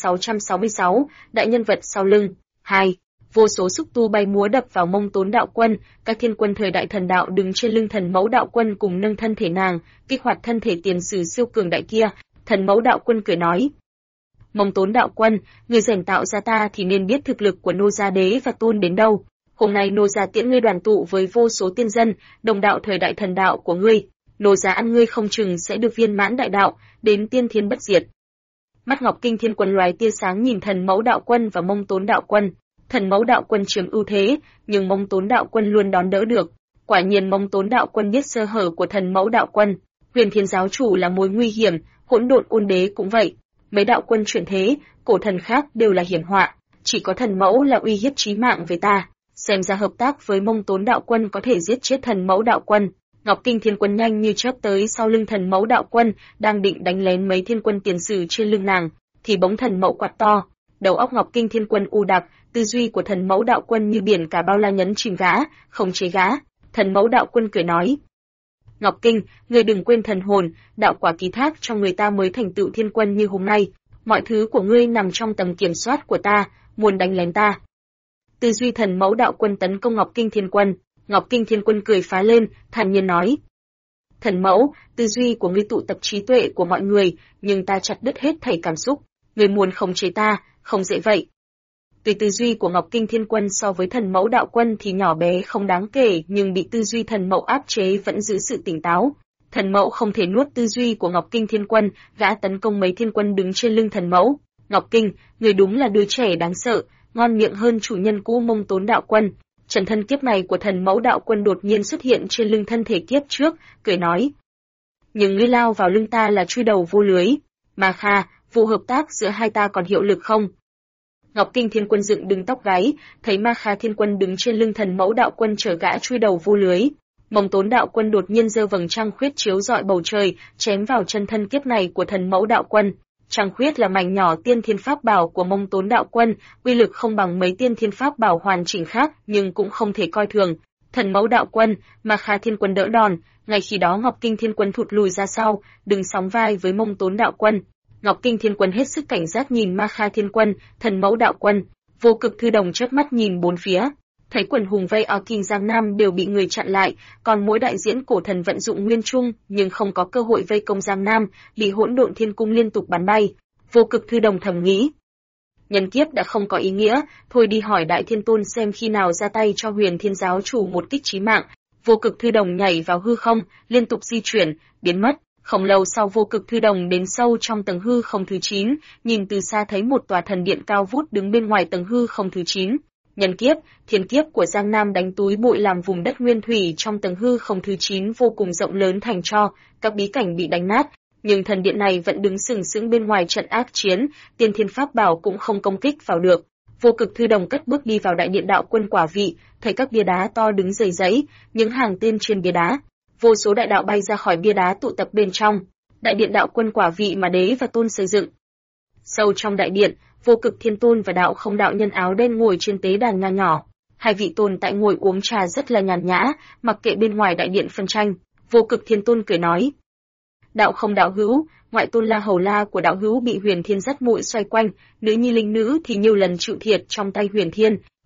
2666, đại nhân vật sau lưng. 2. Vô số xúc tu bay múa đập vào Mông Tốn đạo quân, các thiên quân thời đại thần đạo đứng trên lưng Thần Mẫu đạo quân cùng nâng thân thể nàng, kích hoạt thân thể tiền sử siêu cường đại kia. Thần Mẫu đạo quân cười nói: Mông Tốn đạo quân, người rèn tạo ra ta thì nên biết thực lực của nô gia đế và tôn đến đâu. Hôm nay nô gia tiễn ngươi đoàn tụ với vô số tiên dân, đồng đạo thời đại thần đạo của ngươi, nô gia ăn ngươi không chừng sẽ được viên mãn đại đạo, đến tiên thiên bất diệt. Mắt Ngọc Kinh Thiên Quân loài tia sáng nhìn Thần Mẫu đạo quân và Mông Tốn đạo quân. Thần Mẫu đạo quân chiếm ưu thế, nhưng Mông Tốn đạo quân luôn đón đỡ được. Quả nhiên Mông Tốn đạo quân biết sơ hở của Thần Mẫu đạo quân. Huyền Thiên giáo chủ là mối nguy hiểm, Hỗn Độn Ôn đế cũng vậy. Mấy đạo quân chuyển thế, cổ thần khác đều là hiểm họa, chỉ có Thần Mẫu là uy hiếp chí mạng với ta. Xem ra hợp tác với Mông Tốn đạo quân có thể giết chết Thần Mẫu đạo quân. Ngọc Kinh Thiên Quân nhanh như chớp tới sau lưng Thần Mẫu đạo quân, đang định đánh lén mấy thiên quân tiền sử trên lưng nàng, thì bỗng Thần Mẫu quát to. Đầu óc Ngọc Kinh Thiên Quân u đặc, tư duy của Thần Mẫu đạo quân như biển cả bao la nhấn chìm gã, không chế gã. Thần Mẫu đạo quân cười nói: Ngọc Kinh, ngươi đừng quên thần hồn, đạo quả ký thác cho người ta mới thành tựu thiên quân như hôm nay. Mọi thứ của ngươi nằm trong tầm kiểm soát của ta, muốn đánh lén ta. Tư duy Thần Mẫu đạo quân tấn công Ngọc Kinh Thiên Quân. Ngọc Kinh Thiên Quân cười phá lên, thản nhiên nói: Thần Mẫu, tư duy của ngươi tụ tập trí tuệ của mọi người, nhưng ta chặt đứt hết thảy cảm xúc. Ngươi muốn khống chế ta, không dễ vậy. Tuy tư duy của Ngọc Kinh Thiên Quân so với Thần Mẫu đạo quân thì nhỏ bé không đáng kể, nhưng bị tư duy Thần Mẫu áp chế vẫn giữ sự tỉnh táo. Thần Mẫu không thể nuốt tư duy của Ngọc Kinh Thiên Quân, gã tấn công mấy thiên quân đứng trên lưng Thần Mẫu. Ngọc Kinh, người đúng là đứa trẻ đáng sợ, ngon miệng hơn chủ nhân cũ Mông Tốn đạo quân. Trần thân kiếp này của Thần Mẫu đạo quân đột nhiên xuất hiện trên lưng thân thể kiếp trước, cười nói: nhưng ngươi lao vào lưng ta là chui đầu vô lưới. Ma Kha, vụ hợp tác giữa hai ta còn hiệu lực không? Ngọc Kinh Thiên Quân dựng đứng tóc gáy, thấy Ma Kha Thiên Quân đứng trên lưng Thần Mẫu đạo quân chở gã chui đầu vô lưới. Mông Tốn đạo quân đột nhiên giơ vầng trăng khuyết chiếu rọi bầu trời, chém vào chân thân kiếp này của Thần Mẫu đạo quân. Trăng khuyết là mảnh nhỏ tiên thiên pháp bảo của Mông Tốn đạo quân, uy lực không bằng mấy tiên thiên pháp bảo hoàn chỉnh khác, nhưng cũng không thể coi thường. Thần Mẫu đạo quân, Ma Kha Thiên Quân đỡ đòn, ngay khi đó Ngọc Kinh Thiên Quân thụt lùi ra sau, đứng sóng vai với Mông Tốn đạo quân. Ngọc Kinh Thiên Quân hết sức cảnh giác nhìn Ma Kha Thiên Quân, Thần Mẫu đạo quân. Vô Cực Thư Đồng chớp mắt nhìn bốn phía, thấy quần hùng vây ở Kinh Giang Nam đều bị người chặn lại, còn mỗi đại diễn cổ thần vận dụng nguyên trung, nhưng không có cơ hội vây công Giang Nam, bị Hỗn Độn Thiên Cung liên tục bắn bay. Vô Cực Thư Đồng thầm nghĩ: nhân kiếp đã không có ý nghĩa, thôi đi hỏi Đại Thiên Tôn xem khi nào ra tay cho Huyền Thiên giáo chủ một kích chí mạng. Vô Cực Thư Đồng nhảy vào hư không, liên tục di chuyển, biến mất. Không lâu sau Vô Cực Thư Đồng đến sâu trong tầng hư không thứ 9, nhìn từ xa thấy một tòa thần điện cao vút đứng bên ngoài tầng hư không thứ 9. Nhân kiếp, thiên kiếp của Giang Nam đánh túi bụi làm vùng đất nguyên thủy trong tầng hư không thứ 9 vô cùng rộng lớn thành tro, các bí cảnh bị đánh nát, nhưng thần điện này vẫn đứng sừng sững bên ngoài trận ác chiến, tiên thiên pháp bảo cũng không công kích vào được. Vô Cực Thư Đồng cất bước đi vào đại điện đạo quân quả vị, thấy các bia đá to đứng dày dãy, những hàng tên trên bia đá. Vô số đại đạo bay ra khỏi bia đá tụ tập bên trong. Đại điện đạo quân quả vị mà đế và tôn xây dựng. Sâu trong đại điện, Vô Cực Thiên Tôn và Đạo Không đạo nhân áo đen ngồi trên tế đàn nho nhỏ. Hai vị tồn tại ngồi uống trà rất là nhàn nhã, mặc kệ bên ngoài đại điện phân tranh. Vô Cực Thiên Tôn cười nói: Đạo Không đạo hữu, ngoại tôn La Hầu La của đạo hữu bị Huyền Thiên dắt mũi xoay quanh, nữ nhi linh nữ thì nhiều lần chịu thiệt trong tay Huyền Thiên,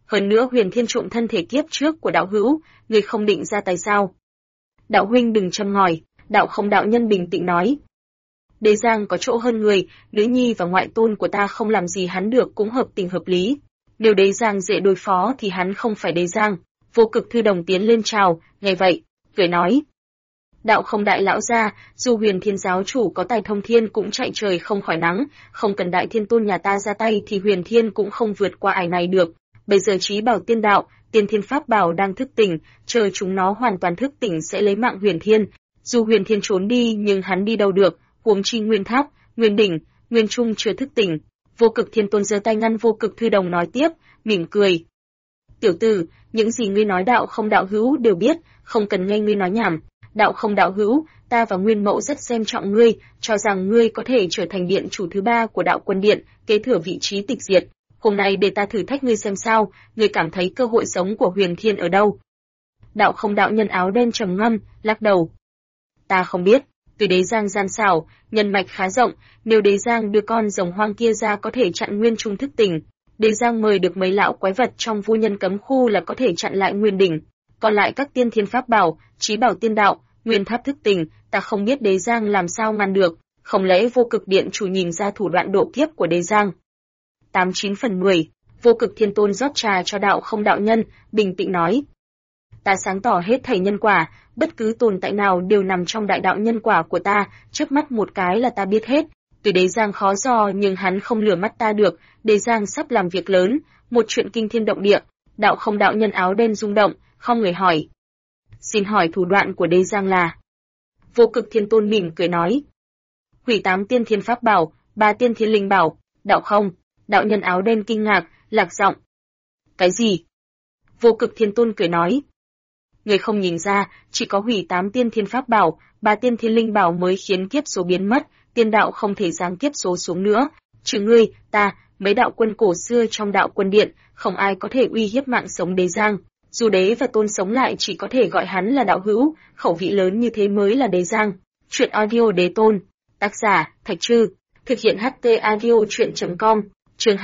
Hơn nữa Huyền Thiên trộm thân thể kiếp trước của đạo hữu, ngươi không định ra tay sao? Đạo huynh đừng châm ngòi, Đạo Không đạo nhân bình tĩnh nói. Đế Giang có chỗ hơn người, nữ nhi và ngoại tôn của ta không làm gì hắn được cũng hợp tình hợp lý. Nếu Đế Giang dễ đối phó thì hắn không phải Đế Giang. Vô Cực Thư Đồng tiến lên chào, nghe vậy, cười nói. Đạo Không đại lão gia, dù Huyền Thiên giáo chủ có tài thông thiên cũng chạy trời không khỏi nắng, không cần Đại Thiên Tôn nhà ta ra tay thì Huyền Thiên cũng không vượt qua ải này được. Bây giờ Chí Bảo Tiên Đạo, Tiên Thiên Pháp Bảo đang thức tỉnh, chờ chúng nó hoàn toàn thức tỉnh sẽ lấy mạng Huyền Thiên. Dù Huyền Thiên trốn đi nhưng hắn đi đâu được, huống chi Nguyên Tháp, Nguyên Đỉnh, Nguyên Trung chưa thức tỉnh. Vô Cực Thiên Tôn giơ tay ngăn Vô Cực Thư Đồng nói tiếp, mỉm cười. Tiểu tử, những gì ngươi nói Đạo Không đạo hữu đều biết, không cần nghe ngươi nói nhảm. Đạo Không đạo hữu, ta và Nguyên Mẫu rất xem trọng ngươi, cho rằng ngươi có thể trở thành điện chủ thứ 3 của Đạo Quân Điện, kế thừa vị trí tịch diệt. Hôm nay để ta thử thách ngươi xem sao, ngươi cảm thấy cơ hội sống của Huyền Thiên ở đâu? Đạo Không đạo nhân áo đen trầm ngâm, lắc đầu. Ta không biết, từ Đế Giang gian xảo, nhân mạch khá rộng, nếu Đế Giang đưa con rồng hoang kia ra có thể chặn Nguyên Trung thức tỉnh. Đế Giang mời được mấy lão quái vật trong Vu Nhân Cấm Khu là có thể chặn lại Nguyên Đỉnh. Còn lại các tiên thiên pháp bảo, Chí Bảo Tiên Đạo, Nguyên Tháp thức tỉnh, ta không biết Đế Giang làm sao ngăn được, không lẽ Vô Cực Điện chủ nhìn ra thủ đoạn độ kiếp của Đế Giang? 89 phần 10, Vô Cực Thiên Tôn rót trà cho Đạo Không đạo nhân, bình tĩnh nói. Ta sáng tỏ hết thảy nhân quả, bất cứ tồn tại nào đều nằm trong đại đạo nhân quả của ta, trước mắt một cái là ta biết hết. Tuy Đế Giang khó dò nhưng hắn không lừa mắt ta được, Đế Giang sắp làm việc lớn, một chuyện kinh thiên động địa. Đạo Không đạo nhân áo đen rung động, không người hỏi. Xin hỏi thủ đoạn của Đế Giang là? Vô Cực Thiên Tôn mỉm cười nói. Hủy 8 tiên thiên pháp bảo, 3 tiên thiên linh bảo. Đạo Không, đạo nhân áo đen kinh ngạc, lạc giọng. Cái gì? Vô Cực Thiên Tôn cười nói. Người không nhìn ra, chỉ có hủy 8 tiên thiên pháp bảo, 3 tiên thiên linh bảo mới khiến kiếp số biến mất, tiên đạo không thể giáng kiếp số xuống nữa. Trừ ngươi, ta, mấy đạo quân cổ xưa trong Đạo Quân Điện, không ai có thể uy hiếp mạng sống Đế Giang. Dù Đế và Tôn sống lại chỉ có thể gọi hắn là đạo hữu, khẩu vị lớn như thế mới là Đế Giang. Chuyện audio Đế Tôn, tác giả Thạch Trư, thực hiện HT audio truyện.com, chương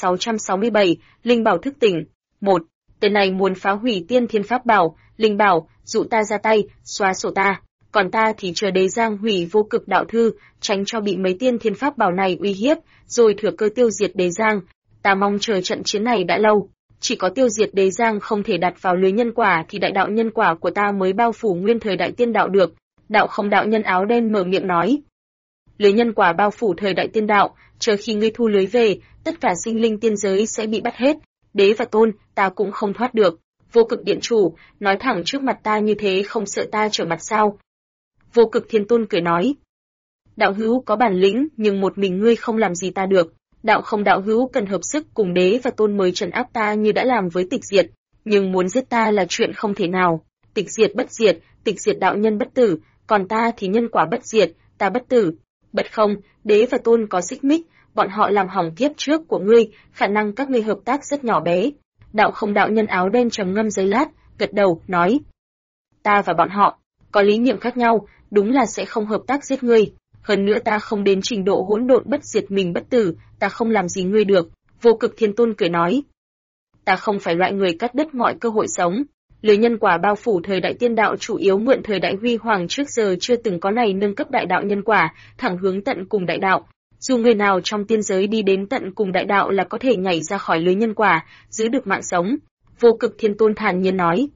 2667, Linh Bảo thức tỉnh. 1. Tên này muốn phá hủy tiên thiên pháp bảo, linh bảo, dụ ta ra tay, xóa sổ ta, còn ta thì chờ Đế Giang hủy Vô Cực đạo thư, tránh cho bị mấy tiên thiên pháp bảo này uy hiếp, rồi thừa cơ tiêu diệt Đế Giang. Ta mong chờ trận chiến này đã lâu, chỉ có tiêu diệt Đế Giang không thể đặt vào lưới nhân quả thì đại đạo nhân quả của ta mới bao phủ nguyên thời đại tiên đạo được. Đạo Không đạo nhân áo đen mở miệng nói. Lưới nhân quả bao phủ thời đại tiên đạo, chờ khi ngươi thu lưới về, tất cả sinh linh tiên giới sẽ bị bắt hết. Đế và Tôn, ta cũng không thoát được. Vô Cực Điện chủ, nói thẳng trước mặt ta như thế không sợ ta trở mặt sao? Vô Cực Thiên Tôn cười nói. Đạo hữu có bản lĩnh, nhưng một mình ngươi không làm gì ta được. Đạo Không đạo hữu cần hợp sức cùng Đế và Tôn mới trấn áp ta như đã làm với Tịch Diệt, nhưng muốn giết ta là chuyện không thể nào. Tịch diệt đạo nhân bất tử, còn ta thì nhân quả bất diệt, ta bất tử. Bất không, Đế và Tôn có xích mích, bọn họ làm hỏng kiếp trước của ngươi, khả năng các ngươi hợp tác rất nhỏ bé. Đạo Không đạo nhân áo đen trầm ngâm giây lát, gật đầu, nói. Ta và bọn họ, có lý niệm khác nhau, đúng là sẽ không hợp tác giết ngươi. Hơn nữa ta không đến trình độ hỗn độn bất diệt mình bất tử, ta không làm gì ngươi được. Vô Cực Thiên Tôn cười nói. Ta không phải loại người cắt đứt mọi cơ hội sống. Lưới nhân quả bao phủ thời đại tiên đạo chủ yếu mượn thời đại huy hoàng trước giờ chưa từng có này nâng cấp đại đạo nhân quả, thẳng hướng tận cùng đại đạo. Dù người nào trong tiên giới đi đến tận cùng đại đạo là có thể nhảy ra khỏi lưới nhân quả, giữ được mạng sống. Vô Cực Thiên Tôn thản nhiên nói.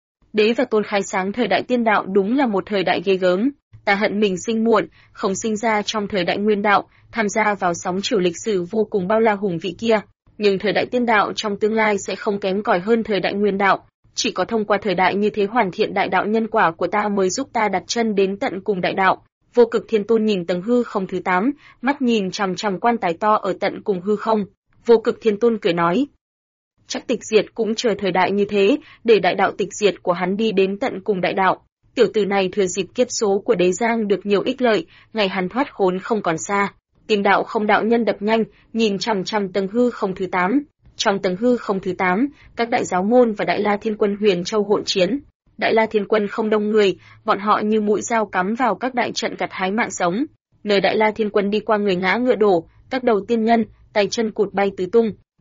Đế và Tôn khai sáng thời đại tiên đạo đúng là một thời đại ghê gớm. Ta hận mình sinh muộn, không sinh ra trong thời đại nguyên đạo, tham gia vào sóng chiều lịch sử vô cùng bao la hùng vĩ kia. Nhưng thời đại tiên đạo trong tương lai sẽ không kém cỏi hơn thời đại nguyên đạo. Chỉ có thông qua thời đại như thế hoàn thiện đại đạo nhân quả của ta mới giúp ta đặt chân đến tận cùng đại đạo. Vô Cực Thiên Tôn nhìn tầng hư không thứ 8, mắt nhìn chằm chằm quan tài to ở tận cùng hư không. Vô Cực Thiên Tôn cười nói. Chắc Tịch Diệt cũng chờ thời đại như thế, để đại đạo tịch diệt của hắn đi đến tận cùng đại đạo. Tiểu tử này thừa dịp kiếp số của Đế Giang được nhiều ích lợi, ngày hắn thoát khốn không còn xa. Tim Đạo Không đạo nhân đập nhanh, nhìn chằm chằm tầng hư không thứ 8. Trong tầng hư không thứ 8, các đại giáo môn và Đại La Thiên Quân Huyền Châu hỗn chiến. Đại La Thiên Quân không đông người, bọn họ như mũi dao cắm vào các đại trận gặt hái mạng sống. Nơi Đại La Thiên Quân đi qua người ngã ngựa đổ, các đầu tiên nhân, tay chân cụt bay tứ tung.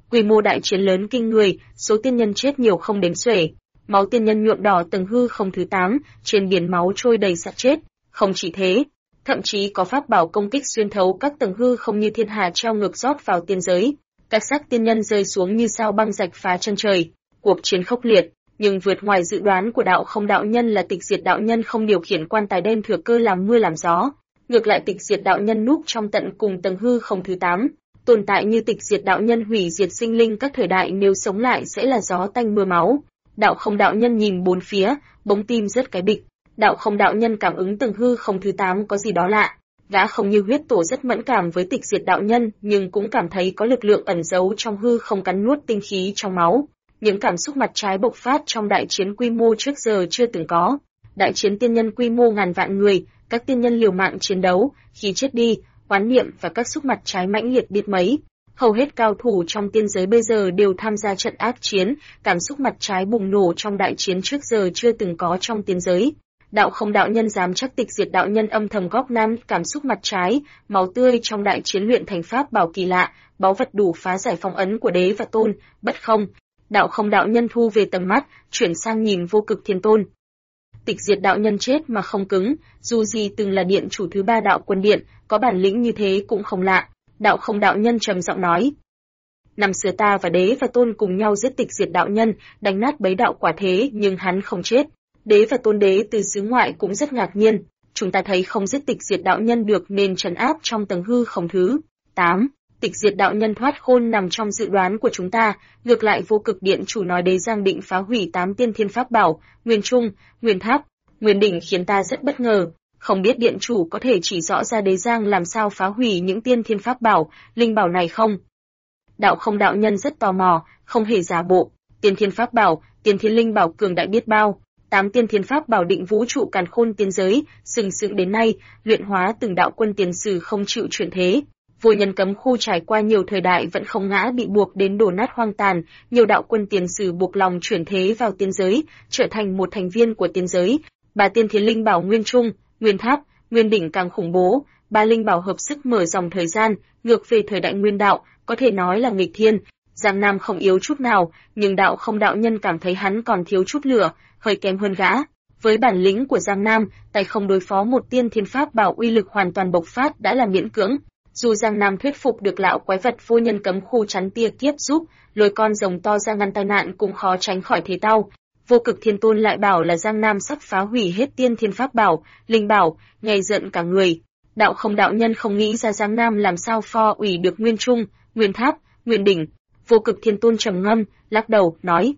Quy mô đại chiến lớn kinh người, số tiên nhân chết nhiều không đếm xuể. Máu tiên nhân nhuộm đỏ tầng hư không thứ 8, trên biển máu trôi đầy xác chết. Không chỉ thế, thậm chí có pháp bảo công kích xuyên thấu các tầng hư không như thiên hà treo ngược rót vào tiên giới. Các xác tiên nhân rơi xuống như sao băng rạch phá chân trời. Cuộc chiến khốc liệt, nhưng vượt ngoài dự đoán của đạo không đạo nhân là tịch diệt đạo nhân không điều khiển quan tài đen thừa cơ làm mưa làm gió. Ngược lại tịch diệt đạo nhân núp trong tận cùng tầng hư không thứ 8. Tồn tại như tịch diệt đạo nhân hủy diệt sinh linh các thời đại nếu sống lại sẽ là gió tanh mưa máu. Đạo không đạo nhân nhìn bốn phía, bỗng tim rất cái bịch. Đạo không đạo nhân cảm ứng tầng hư không thứ 8 có gì đó lạ. Gã không như huyết tổ rất mẫn cảm với tịch diệt đạo nhân, nhưng cũng cảm thấy có lực lượng ẩn giấu trong hư không cắn nuốt tinh khí trong máu. Những cảm xúc mặt trái bộc phát trong đại chiến quy mô trước giờ chưa từng có. Đại chiến tiên nhân quy mô ngàn vạn người, các tiên nhân liều mạng chiến đấu, khi chết đi, oán niệm và các xúc mặt trái mãnh liệt biết mấy. Hầu hết cao thủ trong tiên giới bây giờ đều tham gia trận ác chiến, cảm xúc mặt trái bùng nổ trong đại chiến trước giờ chưa từng có trong tiên giới. Đạo không đạo nhân dám chắc tịch diệt đạo nhân âm thầm góp năm cảm xúc mặt trái, máu tươi trong đại chiến luyện thành pháp bảo kỳ lạ, báu vật đủ phá giải phong ấn của đế và tôn, bất không. Đạo không đạo nhân thu về tầm mắt, chuyển sang nhìn vô cực thiên tôn. Tịch diệt đạo nhân chết mà không cứng, dù gì từng là điện chủ thứ 3 đạo quân điện, có bản lĩnh như thế cũng không lạ. Đạo không đạo nhân trầm giọng nói. Năm xưa ta và đế và tôn cùng nhau giết tịch diệt đạo nhân, đánh nát bấy đạo quả thế nhưng hắn không chết. Đế và tôn đế từ xứ ngoại cũng rất ngạc nhiên. Chúng ta thấy không giết tịch diệt đạo nhân được nên trấn áp trong tầng hư không thứ 8. Tịch diệt đạo nhân thoát khôn nằm trong dự đoán của chúng ta, ngược lại vô cực điện chủ nói đế giang định phá hủy 8 tiên thiên pháp bảo, nguyên trung, nguyên tháp, nguyên đỉnh khiến ta rất bất ngờ. Không biết điện chủ có thể chỉ rõ ra đế giang làm sao phá hủy những tiên thiên pháp bảo, linh bảo này không? Đạo không đạo nhân rất tò mò, không hề giả bộ. Tiên thiên pháp bảo, tiên thiên linh bảo cường đại biết bao. 8 tiên thiên pháp bảo định vũ trụ càn khôn tiên giới, sừng sững đến nay, luyện hóa từng đạo quân tiền sử không chịu chuyển thế. Vô nhân cấm khu trải qua nhiều thời đại vẫn không ngã bị buộc đến đổ nát hoang tàn, nhiều đạo quân tiền sử buộc lòng chuyển thế vào tiên giới, trở thành một thành viên của tiên giới. 3 tiên thiên linh bảo nguyên trung, nguyên tháp, nguyên đỉnh càng khủng bố, 3 linh bảo hợp sức mở dòng thời gian, ngược về thời đại nguyên đạo, có thể nói là nghịch thiên. Giang Nam không yếu chút nào, nhưng đạo không đạo nhân cảm thấy hắn còn thiếu chút lửa, hơi kém hơn gã. Với bản lĩnh của Giang Nam, tay không đối phó một tiên thiên pháp bảo uy lực hoàn toàn bộc phát đã là miễn cưỡng. Dù Giang Nam thuyết phục được lão quái vật vô nhân cấm khu chắn tia kiếp giúp, lôi con rồng to ra ngăn tai nạn cũng khó tránh khỏi thế tao. Vô cực thiên tôn lại bảo là Giang Nam sắp phá hủy hết tiên thiên pháp bảo, linh bảo, nghe giận cả người. Đạo không đạo nhân không nghĩ ra Giang Nam làm sao phò ủy được nguyên trung, nguyên tháp, nguyên đỉnh. Vô cực thiên tôn trầm ngâm, lắc đầu, nói.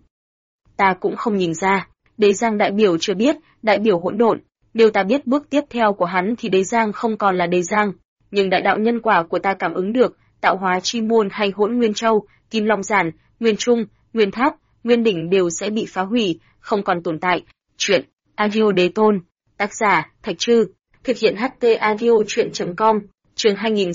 Ta cũng không nhìn ra, đế giang đại biểu chưa biết, đại biểu hỗn độn. Nếu ta biết bước tiếp theo của hắn thì đế giang không còn là đế giang. Nhưng đại đạo nhân quả của ta cảm ứng được, tạo hóa chi môn hay hỗn nguyên châu, kim long giản, nguyên trung, nguyên tháp, nguyên đỉnh đều sẽ bị phá hủy, không còn tồn tại. Chuyện Audio Đế Tôn, tác giả Thạch Trư, thực hiện HT Audio Truyện.com, chương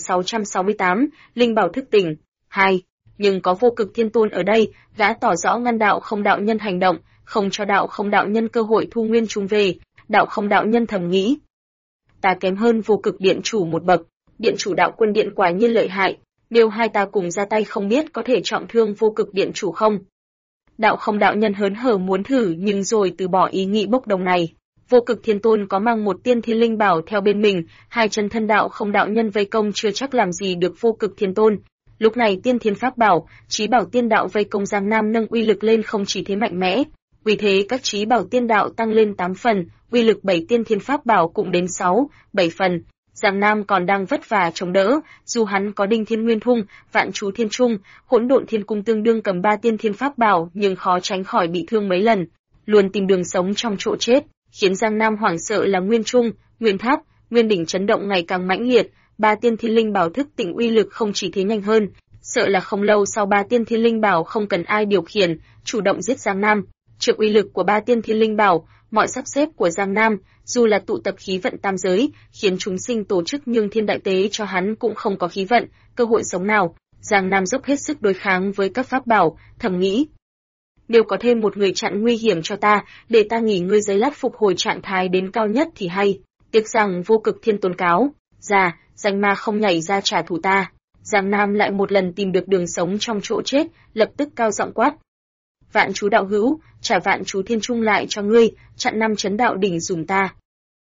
2668, Linh Bảo thức tỉnh. 2. Nhưng có vô cực thiên tôn ở đây, gã tỏ rõ ngăn đạo không đạo nhân hành động, không cho đạo không đạo nhân cơ hội thu nguyên trung về. Đạo không đạo nhân thầm nghĩ, ta kém hơn vô cực điện chủ một bậc. Điện chủ đạo quân điện quả nhiên lợi hại, nếu hai ta cùng ra tay không biết có thể trọng thương vô cực điện chủ không. Đạo không đạo nhân hớn hở muốn thử nhưng rồi từ bỏ ý nghĩ bốc đồng này. Vô cực thiên tôn có mang một tiên thiên linh bảo theo bên mình, hai chân thân đạo không đạo nhân vây công chưa chắc làm gì được vô cực thiên tôn. Lúc này tiên thiên pháp bảo, chí bảo tiên đạo vây công Giang Nam nâng uy lực lên không chỉ thế mạnh mẽ. Vì thế các chí bảo tiên đạo tăng lên 8 phần, uy lực 7 tiên thiên pháp bảo cũng đến 6, 7 phần. Giang Nam còn đang vất vả chống đỡ, dù hắn có đinh thiên nguyên thung, vạn chú thiên trung, hỗn độn thiên cung tương đương cầm 3 tiên thiên pháp bảo nhưng khó tránh khỏi bị thương mấy lần, luôn tìm đường sống trong chỗ chết, khiến Giang Nam hoảng sợ là nguyên trung, nguyên tháp, nguyên đỉnh chấn động ngày càng mãnh liệt, 3 tiên thiên linh bảo thức tỉnh uy lực không chỉ thế nhanh hơn, sợ là không lâu sau 3 tiên thiên linh bảo không cần ai điều khiển, chủ động giết Giang Nam. Trước uy lực của 3 tiên thiên linh bảo, mọi sắp xếp của Giang Nam, dù là tụ tập khí vận tam giới, khiến chúng sinh tổ chức nhưng thiên đại tế cho hắn cũng không có khí vận, cơ hội sống nào. Giang Nam dốc hết sức đối kháng với các pháp bảo, thầm nghĩ. Nếu có thêm một người chặn nguy hiểm cho ta, để ta nghỉ ngơi giây lát phục hồi trạng thái đến cao nhất thì hay. Tiếc rằng vô cực thiên tôn cáo, danh ma không nhảy ra trả thù ta. Giang Nam lại một lần tìm được đường sống trong chỗ chết, lập tức cao giọng quát. Vạn chú đạo hữu, trả vạn chú thiên trung lại cho ngươi, chặn 5 chấn đạo đỉnh dùng ta.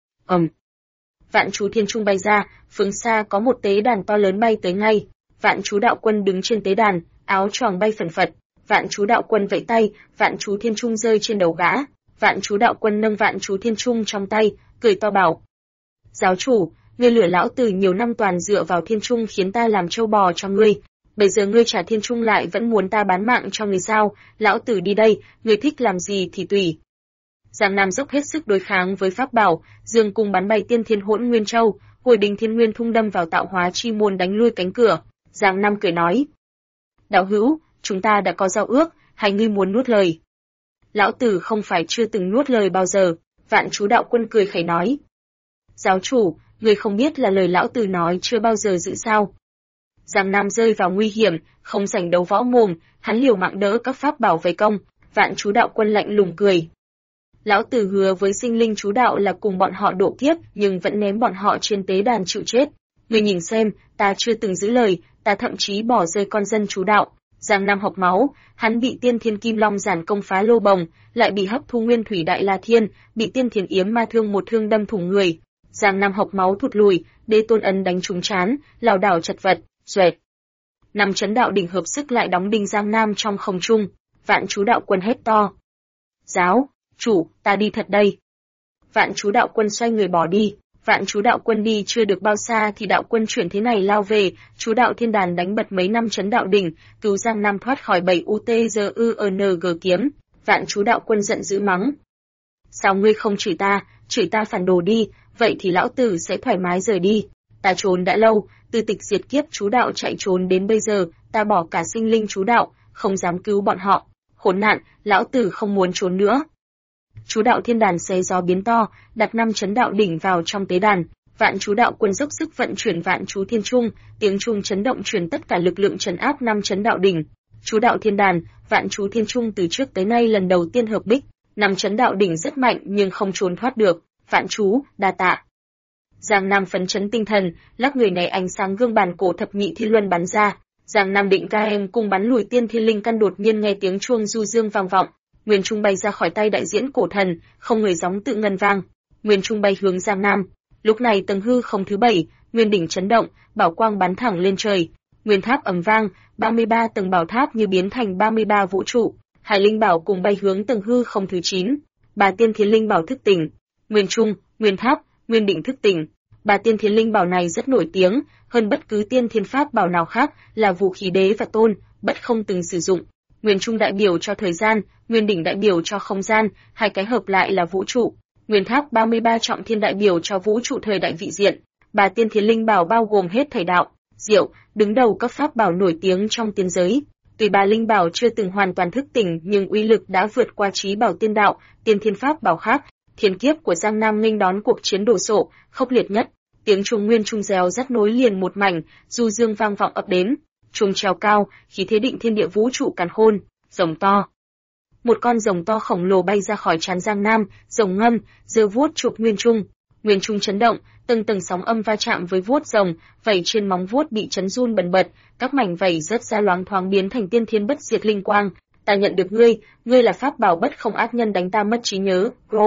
Vạn chú thiên trung bay ra, phương xa có một tế đàn to lớn bay tới ngay. Vạn chú đạo quân đứng trên tế đàn, áo choàng bay phần phật. Vạn chú đạo quân vẫy tay, vạn chú thiên trung rơi trên đầu gã. Vạn chú đạo quân nâng vạn chú thiên trung trong tay, cười to bảo. Giáo chủ, ngươi lừa lão tử nhiều năm toàn dựa vào thiên trung khiến ta làm trâu bò cho ngươi. Bây giờ ngươi trả thiên trung lại vẫn muốn ta bán mạng cho ngươi sao? Lão tử đi đây, ngươi thích làm gì thì tùy. Giang Nam dốc hết sức đối kháng với pháp bảo, dương cung bắn bay tiên thiên hỗn nguyên châu, hồi đình thiên nguyên thung đâm vào tạo hóa chi môn đánh lui cánh cửa. Giang Nam cười nói. Đạo hữu, chúng ta đã có giao ước, hay ngươi muốn nuốt lời? Lão tử không phải chưa từng nuốt lời bao giờ, vạn chú đạo quân cười khẩy nói. Giáo chủ, ngươi không biết là lời lão tử nói chưa bao giờ giữ sao? Giang Nam rơi vào nguy hiểm, không rảnh đấu võ mồm, hắn liều mạng đỡ các pháp bảo vây công, vạn chú đạo quân lạnh lùng cười. Lão tử hứa với sinh linh chú đạo là cùng bọn họ độ kiếp, nhưng vẫn ném bọn họ trên tế đàn chịu chết. Ngươi nhìn xem, ta chưa từng giữ lời, ta thậm chí bỏ rơi con dân chú đạo. Giang Nam học máu, hắn bị tiên thiên kim long giản công phá lô bồng, lại bị hấp thu nguyên thủy đại la thiên, bị tiên thiên yếm ma thương một thương đâm thủng người. Giang Nam học máu thụt lùi, đế tôn ấn đánh trúng trán, lảo đảo chật vật, xoẹt. 5 chấn đạo đỉnh hợp sức lại đóng đinh Giang Nam trong không trung. Vạn chú đạo quân hét to. Giáo chủ, ta đi thật đây. Vạn chú đạo quân xoay người bỏ đi. Vạn chú đạo quân đi chưa được bao xa thì đạo quân chuyển thế này lao về, chú đạo thiên đàn đánh bật mấy năm chấn đạo đỉnh, cứu Giang Nam thoát khỏi 7 UTZUNG kiếm. Vạn chú đạo quân giận dữ mắng. Sao ngươi không chửi ta phản đồ đi, vậy thì lão tử sẽ thoải mái rời đi. Ta trốn đã lâu, từ tịch diệt kiếp chú đạo chạy trốn đến bây giờ, ta bỏ cả sinh linh chú đạo, không dám cứu bọn họ. Khốn nạn, lão tử không muốn trốn nữa. Chú đạo thiên đàn xé gió biến to, đặt 5 chấn đạo đỉnh vào trong tế đàn. Vạn chú đạo quân dốc sức vận chuyển vạn chú thiên trung, tiếng trung chấn động truyền tất cả lực lượng trấn áp 5 chấn đạo đỉnh. Chú đạo thiên đàn, vạn chú thiên trung từ trước tới nay lần đầu tiên hợp bích, 5 chấn đạo đỉnh rất mạnh nhưng không trốn thoát được. Vạn chú, đa tạ. Giang Nam phấn chấn tinh thần, lắc người này ánh sáng gương bàn cổ thập nhị thiên luân bắn ra. Giang Nam định ca em cùng bắn lùi tiên thiên linh căn, đột nhiên nghe tiếng chuông du dương vang vọng. Nguyên trung bay ra khỏi tay đại diễn cổ thần, không người gióng tự ngân vang. Nguyên trung bay hướng Giang Nam. Lúc này tầng hư không thứ 7, nguyên đỉnh chấn động, bảo quang bắn thẳng lên trời. Nguyên tháp ầm vang, 33 tầng bảo tháp như biến thành 33 vũ trụ. Hải linh bảo cùng bay hướng tầng hư không thứ 9. Bà tiên thiên linh bảo thức tỉnh. Nguyên trung, nguyên tháp, nguyên đỉnh thức tỉnh. Bà tiên thiên linh bảo này rất nổi tiếng, hơn bất cứ tiên thiên pháp bảo nào khác, là vũ khí đế và tôn, bất không từng sử dụng. Nguyên trung đại biểu cho thời gian, nguyên đỉnh đại biểu cho không gian, hai cái hợp lại là vũ trụ. Nguyên tháp 33 trọng thiên đại biểu cho vũ trụ thời đại vị diện. Bà tiên thiên linh bảo bao gồm hết thầy đạo, diệu, đứng đầu các pháp bảo nổi tiếng trong tiên giới. Tuy bà linh bảo chưa từng hoàn toàn thức tỉnh nhưng uy lực đã vượt qua trí bảo tiên đạo, tiên thiên pháp bảo khác. Thiên kiếp của Giang Nam nghênh đón cuộc chiến đổ sộ, khốc liệt nhất. Tiếng chuông nguyên trung reo rắt nối liền một mảnh, du dương vang vọng ập đến. Chuông treo cao, khí thế định thiên địa vũ trụ càn khôn, rồng to. Một con rồng to khổng lồ bay ra khỏi trán Giang Nam, rồng ngâm, giơ vuốt chụp nguyên trung. Nguyên trung chấn động, từng tầng sóng âm va chạm với vuốt rồng, vảy trên móng vuốt bị chấn run bần bật, các mảnh vảy rớt ra loáng thoáng biến thành tiên thiên bất diệt linh quang. Ta nhận được ngươi là pháp bảo bất không ác nhân đánh ta mất trí nhớ. Go.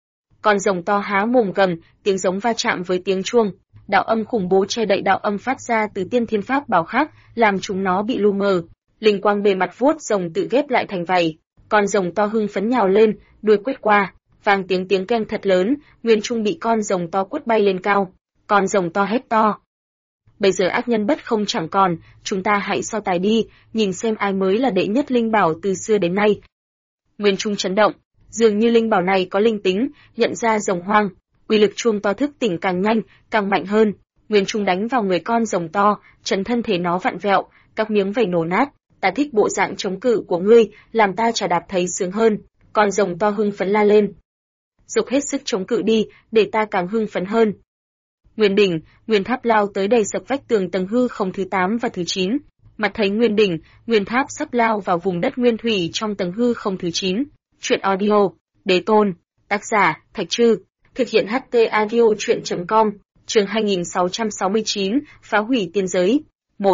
Con rồng to há mồm gầm, tiếng giống va chạm với tiếng chuông. Đạo âm khủng bố che đậy đạo âm phát ra từ tiên thiên pháp bảo khác, làm chúng nó bị lu mờ. Linh quang bề mặt vuốt rồng tự ghép lại thành vảy. Con rồng to hưng phấn nhào lên, đuôi quét qua, vang tiếng keng thật lớn, nguyên trung bị con rồng to quất bay lên cao. Con rồng to hét to. Bây giờ ác nhân bất không chẳng còn, chúng ta hãy so tài đi, nhìn xem ai mới là đệ nhất linh bảo từ xưa đến nay. Nguyên trung chấn động, dường như linh bảo này có linh tính, nhận ra rồng hoang, uy lực chuông to thức tỉnh càng nhanh, càng mạnh hơn. Nguyên trung đánh vào người con rồng to, chấn thân thể nó vặn vẹo, các miếng vảy nổ nát. Ta thích bộ dạng chống cự của ngươi, làm ta chà đạp thấy sướng hơn. Con rồng to hưng phấn la lên. Dục hết sức chống cự đi, để ta càng hưng phấn hơn. Nguyên đỉnh, nguyên tháp lao tới đầy sập vách tường tầng hư không thứ 8 và thứ 9. Mặt thấy nguyên đỉnh, nguyên tháp sắp lao vào vùng đất nguyên thủy trong tầng hư không thứ 9. Truyện audio, Đế Tôn, tác giả, Thạch Trư, thực hiện HT audio truyện.com, chương 2669, phá hủy tiên giới. 1.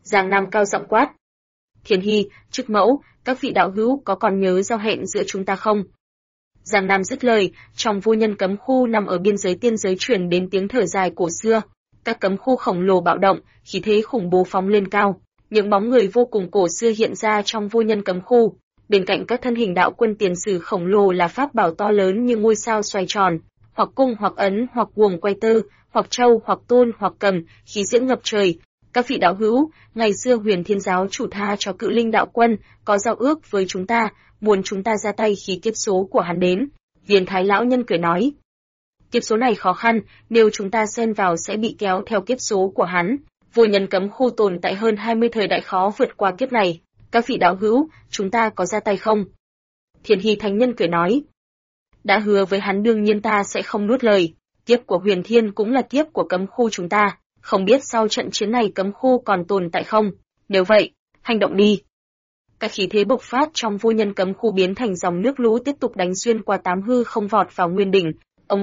Giang Nam cao giọng quát. Thiền Hy, Chức Mẫu, các vị đạo hữu có còn nhớ giao hẹn giữa chúng ta không? Giang Nam dứt lời, trong vô nhân cấm khu nằm ở biên giới tiên giới truyền đến tiếng thở dài cổ xưa. Các cấm khu khổng lồ bạo động, khí thế khủng bố phóng lên cao. Những bóng người vô cùng cổ xưa hiện ra trong vô nhân cấm khu. Bên cạnh các thân hình đạo quân tiền sử khổng lồ là pháp bảo to lớn như ngôi sao xoay tròn, hoặc cung hoặc ấn hoặc guồng quay tơ, hoặc châu hoặc tôn hoặc cầm, khí diễm ngập trời. Các vị đạo hữu, ngày xưa Huyền Thiên giáo chủ tha cho Cự Linh đạo quân, có giao ước với chúng ta, muốn chúng ta ra tay khi kiếp số của hắn đến. Viên Thái lão nhân cười nói. Kiếp số này khó khăn, nếu chúng ta xen vào sẽ bị kéo theo kiếp số của hắn. Vô nhân cấm khu tồn tại hơn 20 thời đại khó vượt qua kiếp này. Các vị đạo hữu, chúng ta có ra tay không? Thiền Hy thánh nhân cười nói. Đã hứa với hắn đương nhiên ta sẽ không nuốt lời. Kiếp của Huyền Thiên cũng là kiếp của cấm khu chúng ta. Không biết sau trận chiến này cấm khu còn tồn tại không? Nếu vậy, hành động đi. Các khí thế bộc phát trong vô nhân cấm khu biến thành dòng nước lũ tiếp tục đánh xuyên qua tám hư không vọt vào nguyên đỉnh. Ầm.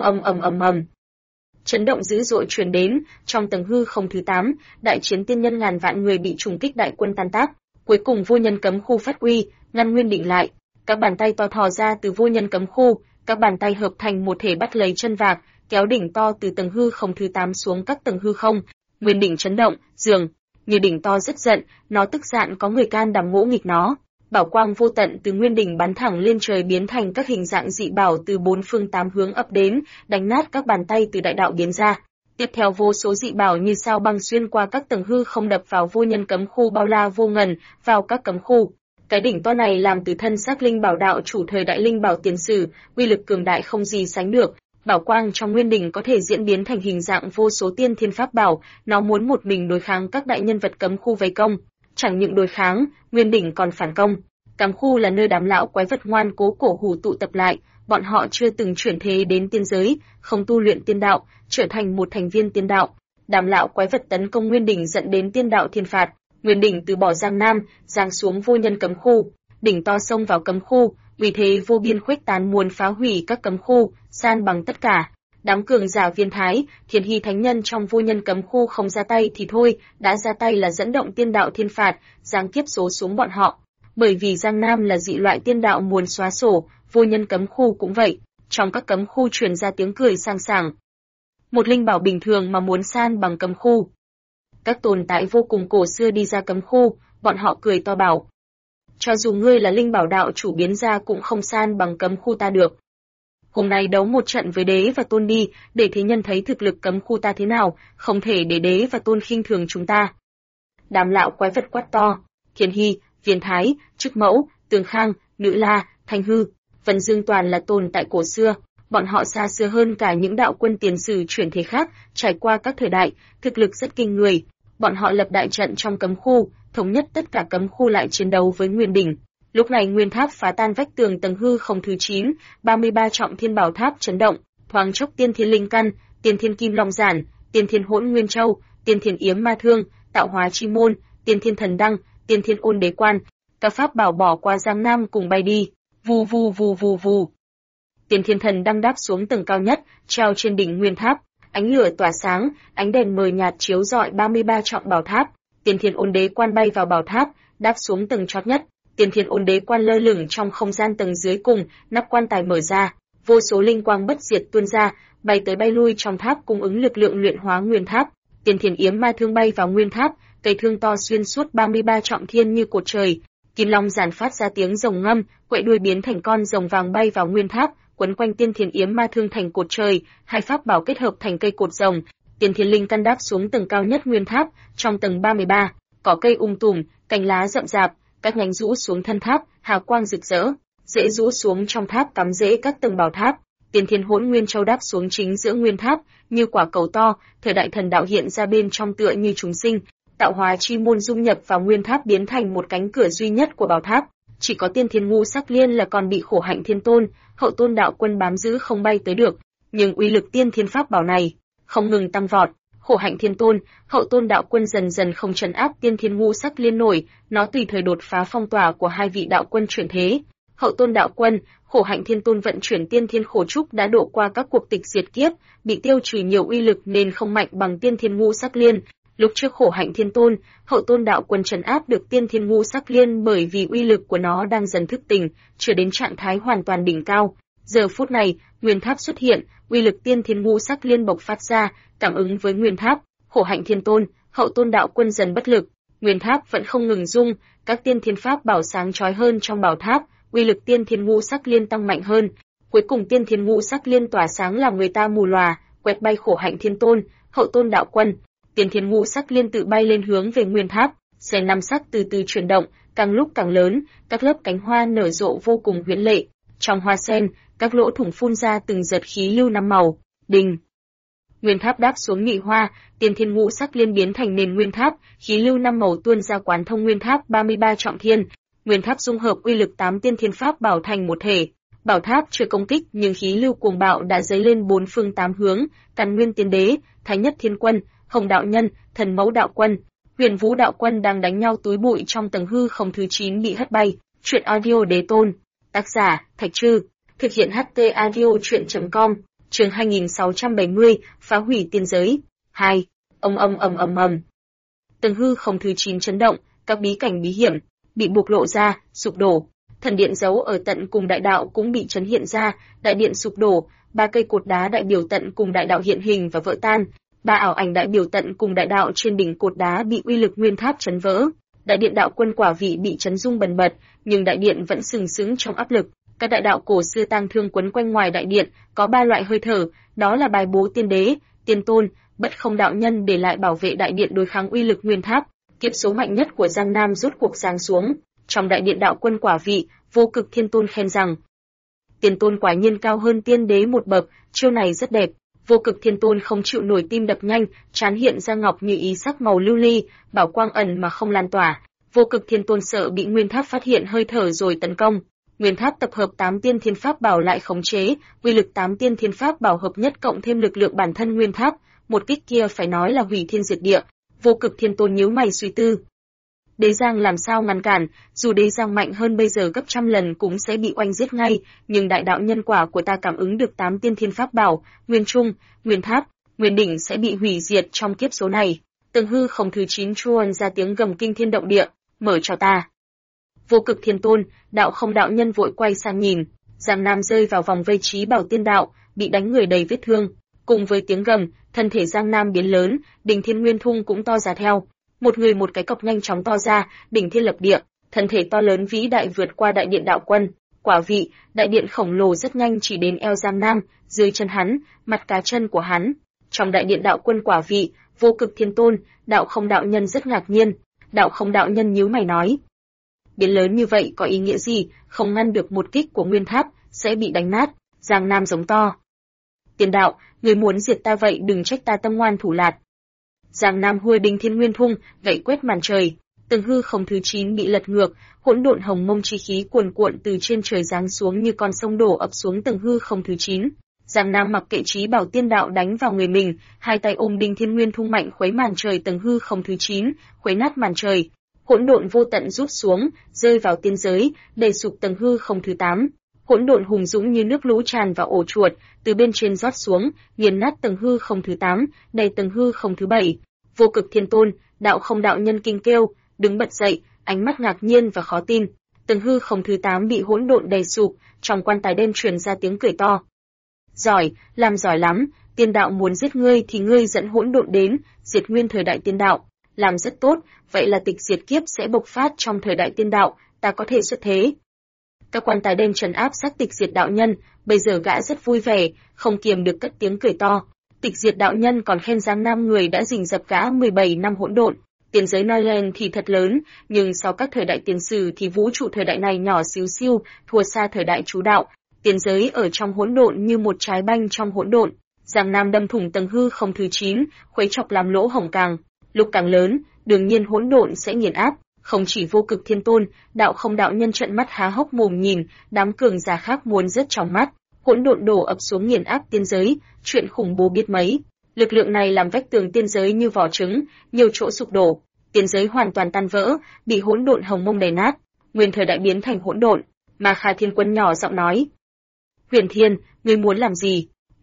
Chấn động dữ dội truyền đến, trong tầng hư không thứ 8, đại chiến tiên nhân ngàn vạn người bị trùng kích đại quân tan tác. Cuối cùng vô nhân cấm khu phát uy, ngăn nguyên đỉnh lại. Các bàn tay to thò ra từ vô nhân cấm khu, các bàn tay hợp thành một thể bắt lấy chân vạc, kéo đỉnh to từ tầng hư không thứ 8 xuống các tầng hư không. Nguyên đỉnh chấn động, dường như đỉnh to rất giận, nó tức giận có người can đảm ngỗ nghịch nó. Bảo quang vô tận từ nguyên đỉnh bắn thẳng lên trời biến thành các hình dạng dị bảo từ bốn phương tám hướng ập đến, đánh nát các bàn tay từ đại đạo biến ra. Tiếp theo vô số dị bảo như sao băng xuyên qua các tầng hư không đập vào vô nhân cấm khu bao la vô ngần, vào các cấm khu. Cái đỉnh to này làm từ thân xác linh bảo đạo chủ thời đại linh bảo tiền sử, uy lực cường đại không gì sánh được. Bảo quang trong nguyên đỉnh có thể diễn biến thành hình dạng vô số tiên thiên pháp bảo, nó muốn một mình đối kháng các đại nhân vật cấm khu vây công. Chẳng những đối kháng, nguyên đỉnh còn phản công. Cấm khu là nơi đám lão quái vật ngoan cố cổ hủ tụ tập lại, bọn họ chưa từng chuyển thế đến tiên giới, không tu luyện tiên đạo, trở thành một thành viên tiên đạo. Đám lão quái vật tấn công nguyên đỉnh dẫn đến tiên đạo thiên phạt, nguyên đỉnh từ bỏ Giang Nam, giáng xuống vô nhân cấm khu, đỉnh to xông vào cấm khu, vì thế vô biên khuếch tán muốn phá hủy các cấm khu, san bằng tất cả. Đám cường giả Viên Thái, Thiền Hy thánh nhân trong vô nhân cấm khu không ra tay thì thôi, đã ra tay là dẫn động tiên đạo thiên phạt, giáng kiếp số xuống bọn họ. Bởi vì Giang Nam là dị loại tiên đạo muốn xóa sổ, vô nhân cấm khu cũng vậy, trong các cấm khu truyền ra tiếng cười sang sảng. Một linh bảo bình thường mà muốn san bằng cấm khu. Các tồn tại vô cùng cổ xưa đi ra cấm khu, bọn họ cười to bảo. Cho dù ngươi là linh bảo đạo chủ biến ra cũng không san bằng cấm khu ta được. Hôm nay đấu một trận với đế và tôn đi, để thế nhân thấy thực lực cấm khu ta thế nào, không thể để đế và tôn khinh thường chúng ta. Đám lão quái vật quát to, Thiền Hy, Viên Thái, Chức Mẫu, Tường Khang, Nữ La, Thanh Hư, Vân Dương toàn là tồn tại cổ xưa, bọn họ xa xưa hơn cả những đạo quân tiền sử chuyển thế khác, trải qua các thời đại, thực lực rất kinh người. Bọn họ lập đại trận trong cấm khu, thống nhất tất cả cấm khu lại chiến đấu với Nguyên đỉnh. Lúc này Nguyên Tháp phá tan vách tường tầng hư không thứ 9, 33 trọng thiên bảo tháp chấn động, thoáng chốc tiên thiên linh căn, tiên thiên kim long giản, tiên thiên hỗn nguyên châu, tiên thiên yếm ma thương, tạo hóa chi môn, tiên thiên thần đăng, tiên thiên ôn đế quan, các pháp bảo bỏ qua Giang Nam cùng bay đi, vù vù vù vù vù. Tiên thiên thần đăng đáp xuống tầng cao nhất, treo trên đỉnh Nguyên Tháp, ánh lửa tỏa sáng, ánh đèn mờ nhạt chiếu rọi 33 trọng bảo tháp. Tiên thiên ôn đế quan bay vào bảo tháp, đáp xuống tầng chót nhất. Tiên thiên ôn đế quan lơ lửng trong không gian tầng dưới cùng, nắp quan tài mở ra, vô số linh quang bất diệt tuôn ra, bay tới bay lui trong tháp cung ứng lực lượng luyện hóa nguyên tháp. Tiên thiên yếm ma thương bay vào nguyên tháp, cây thương to xuyên suốt 33 trọng thiên như cột trời. Kim long giản phát ra tiếng rồng ngâm, quậy đuôi biến thành con rồng vàng bay vào nguyên tháp, quấn quanh tiên thiên yếm ma thương thành cột trời, hai pháp bảo kết hợp thành cây cột rồng. Tiên thiên linh căn đáp xuống tầng cao nhất nguyên tháp, trong tầng 33, cỏ cây tùm, cành lá rậm rạp, các nhánh rũ xuống thân tháp, hào quang rực rỡ, rễ rũ xuống trong tháp cắm rễ các tầng bảo tháp. Tiên thiên hỗn nguyên châu đáp xuống chính giữa nguyên tháp, như quả cầu to, thời đại thần đạo hiện ra bên trong tựa như chúng sinh. Tạo hóa chi môn dung nhập vào nguyên tháp biến thành một cánh cửa duy nhất của bảo tháp. Chỉ có tiên thiên ngũ sắc liên là còn bị khổ hạnh thiên tôn, hậu tôn đạo quân bám giữ không bay tới được. Nhưng uy lực tiên thiên pháp bảo này không ngừng tăng vọt. Khổ hạnh thiên tôn, hậu tôn đạo quân dần dần không trấn áp tiên thiên ngũ sắc liên nổi, nó tùy thời đột phá phong tỏa của hai vị đạo quân chuyển thế. Hậu tôn đạo quân, khổ hạnh thiên tôn vận chuyển tiên thiên khổ trúc đã độ qua các cuộc tịch diệt kiếp, bị tiêu trừ nhiều uy lực nên không mạnh bằng tiên thiên ngũ sắc liên. Lúc trước Khổ Hạnh Thiên Tôn, Hậu Tôn Đạo Quân trấn áp được Tiên Thiên Ngũ Sắc Liên bởi vì uy lực của nó đang dần thức tỉnh, chưa đến trạng thái hoàn toàn đỉnh cao. Giờ phút này, Nguyên Tháp xuất hiện, uy lực Tiên Thiên Ngũ Sắc Liên bộc phát ra, cảm ứng với Nguyên Tháp, Khổ Hạnh Thiên Tôn, Hậu Tôn Đạo Quân dần bất lực. Nguyên Tháp vẫn không ngừng rung, các tiên thiên pháp bảo sáng chói hơn trong bảo tháp, uy lực Tiên Thiên Ngũ Sắc Liên tăng mạnh hơn. Cuối cùng Tiên Thiên Ngũ Sắc Liên tỏa sáng làm người ta mù lòa, quét bay Khổ Hạnh Thiên Tôn, Hậu Tôn Đạo Quân. Tiên Thiên Ngũ Sắc Liên tự bay lên hướng về Nguyên Tháp, sen năm sắc từ từ chuyển động, càng lúc càng lớn, các lớp cánh hoa nở rộ vô cùng huyễn lệ. Trong hoa sen, các lỗ thủng phun ra từng giật khí lưu năm màu. Đình. Nguyên Tháp đáp xuống nhị hoa, Tiên Thiên Ngũ Sắc Liên biến thành nền Nguyên Tháp, khí lưu năm màu tuôn ra quán thông Nguyên Tháp 33 trọng thiên. Nguyên Tháp dung hợp uy lực 8 tiên thiên pháp bảo thành một thể. Bảo tháp chưa công kích nhưng khí lưu cuồng bạo đã dấy lên bốn phương tám hướng, Càn Nguyên Tiên Đế, Thái Nhất Thiên Quân, Hồng Đạo Nhân, Thần Mẫu Đạo Quân, Huyền Vũ Đạo Quân đang đánh nhau túi bụi trong tầng hư không thứ 9 bị hất bay. Truyện audio Đế Tôn. Tác giả, Thạch Trư. Thực hiện HT audio truyện.com. Chương 2670, phá hủy tiên giới. 2. Ầm. Tầng hư không thứ 9 chấn động, các bí cảnh bí hiểm bị bộc lộ ra, sụp đổ. Thần điện giấu ở tận cùng đại đạo cũng bị chấn hiện ra, đại điện sụp đổ, ba cây cột đá đại biểu tận cùng đại đạo hiện hình và vỡ tan. Ba ảo ảnh đại biểu tận cùng đại đạo trên đỉnh cột đá bị uy lực Nguyên Tháp chấn vỡ. Đại điện đạo quân quả vị bị chấn rung bần bật, nhưng đại điện vẫn sừng sững trong áp lực. Các đại đạo cổ xưa tang thương quấn quanh ngoài đại điện, có ba loại hơi thở, đó là bài bố tiên đế, tiên tôn, bất không đạo nhân để lại bảo vệ đại điện đối kháng uy lực Nguyên Tháp. Kiếp số mạnh nhất của Giang Nam rốt cuộc giáng xuống. Trong đại điện đạo quân quả vị, Vô Cực Thiên Tôn khen rằng: Tiên tôn quả nhiên cao hơn tiên đế một bậc, chiêu này rất đẹp. Vô Cực Thiên Tôn không chịu nổi tim đập nhanh, trán hiện ra ngọc như ý sắc màu lưu ly, bảo quang ẩn mà không lan tỏa. Vô Cực Thiên Tôn sợ bị Nguyên Tháp phát hiện hơi thở rồi tấn công. Nguyên Tháp tập hợp 8 tiên thiên pháp bảo lại khống chế, uy lực 8 tiên thiên pháp bảo hợp nhất cộng thêm lực lượng bản thân Nguyên Tháp, một kích kia phải nói là hủy thiên diệt địa. Vô Cực Thiên Tôn nhíu mày suy tư. Đế Giang làm sao ngăn cản, dù Đế Giang mạnh hơn bây giờ gấp trăm lần cũng sẽ bị oanh giết ngay, nhưng đại đạo nhân quả của ta cảm ứng được 8 tiên thiên pháp bảo, Nguyên Trung, Nguyên Tháp, Nguyên Đỉnh sẽ bị hủy diệt trong kiếp số này. Tầng hư không thứ 9 chuồn ra tiếng gầm kinh thiên động địa, mở cho ta. Vô Cực Thiên Tôn, đạo không đạo nhân vội quay sang nhìn, Giang Nam rơi vào vòng vây trí bảo tiên đạo, bị đánh người đầy vết thương. Cùng với tiếng gầm, thân thể Giang Nam biến lớn, đỉnh Thiên Nguyên Thung cũng to ra theo. Một người một cái cọc nhanh chóng to ra, đỉnh thiên lập địa, thân thể to lớn vĩ đại vượt qua đại điện đạo quân. Quả vị, đại điện khổng lồ rất nhanh chỉ đến eo Giang Nam, dưới chân hắn, mặt cá chân của hắn. Trong đại điện đạo quân quả vị, Vô Cực Thiên Tôn, đạo không đạo nhân rất ngạc nhiên. Đạo không đạo nhân nhíu mày nói: biến lớn như vậy có ý nghĩa gì, không ngăn được một kích của Nguyên Tháp, sẽ bị đánh nát. Giang Nam giống to: Tiền đạo, người muốn diệt ta vậy đừng trách ta tâm ngoan thủ lạt. Giang Nam hùa đỉnh Thiên Nguyên Thung, gậy quét màn trời. Tầng hư không thứ 9 bị lật ngược, hỗn độn hồng mông chi khí cuồn cuộn từ trên trời giáng xuống như con sông đổ ập xuống tầng hư không thứ 9. Giang Nam mặc kệ trí bảo tiên đạo đánh vào người mình, hai tay ôm đỉnh Thiên Nguyên Thung mạnh khuấy màn trời tầng hư không thứ 9, khuấy nát màn trời. Hỗn độn vô tận rút xuống, rơi vào tiên giới, đầy sụp tầng hư không thứ 8. Hỗn độn hùng dũng như nước lũ tràn vào ổ chuột, từ bên trên rót xuống, nghiền nát tầng hư không thứ 8, đầy tầng hư không thứ 7. Vô Cực Thiên Tôn, đạo không đạo nhân kinh kêu, đứng bật dậy, ánh mắt ngạc nhiên và khó tin. Tầng hư không thứ 8 bị hỗn độn đầy sụp, trong quan tài đen truyền ra tiếng cười to. Giỏi, làm giỏi lắm, tiên đạo muốn giết ngươi thì ngươi dẫn hỗn độn đến, diệt nguyên thời đại tiên đạo. Làm rất tốt, vậy là tịch diệt kiếp sẽ bộc phát trong thời đại tiên đạo, ta có thể xuất thế. Các quan tài đen trấn áp xác tịch diệt đạo nhân, bây giờ gã rất vui vẻ, không kiềm được cất tiếng cười to. Tịch diệt đạo nhân còn khen Giang Nam người đã rình rập gã 17 năm hỗn độn. Tiền giới nói lên thì thật lớn, nhưng sau các thời đại tiền sử thì vũ trụ thời đại này nhỏ xíu xiu, thua xa thời đại chú đạo. Tiền giới ở trong hỗn độn như một trái banh trong hỗn độn. Giang Nam đâm thủng tầng hư không thứ 9, khuấy chọc làm lỗ hổng càng lúc càng lớn, đương nhiên hỗn độn sẽ nghiền áp. Không chỉ Vô Cực Thiên Tôn, đạo không đạo nhân trợn mắt há hốc mồm nhìn, đám cường giả khác muốn rớt trong mắt. Hỗn độn đổ ập xuống nghiền áp tiên giới, chuyện khủng bố biết mấy. Lực lượng này làm vách tường tiên giới như vỏ trứng, nhiều chỗ sụp đổ, tiên giới hoàn toàn tan vỡ, bị hỗn độn hồng mông đè nát. Nguyên thời đại biến thành hỗn độn. Ma Kha Thiên Quân nhỏ giọng nói: Huyền Thiên, ngươi muốn làm gì?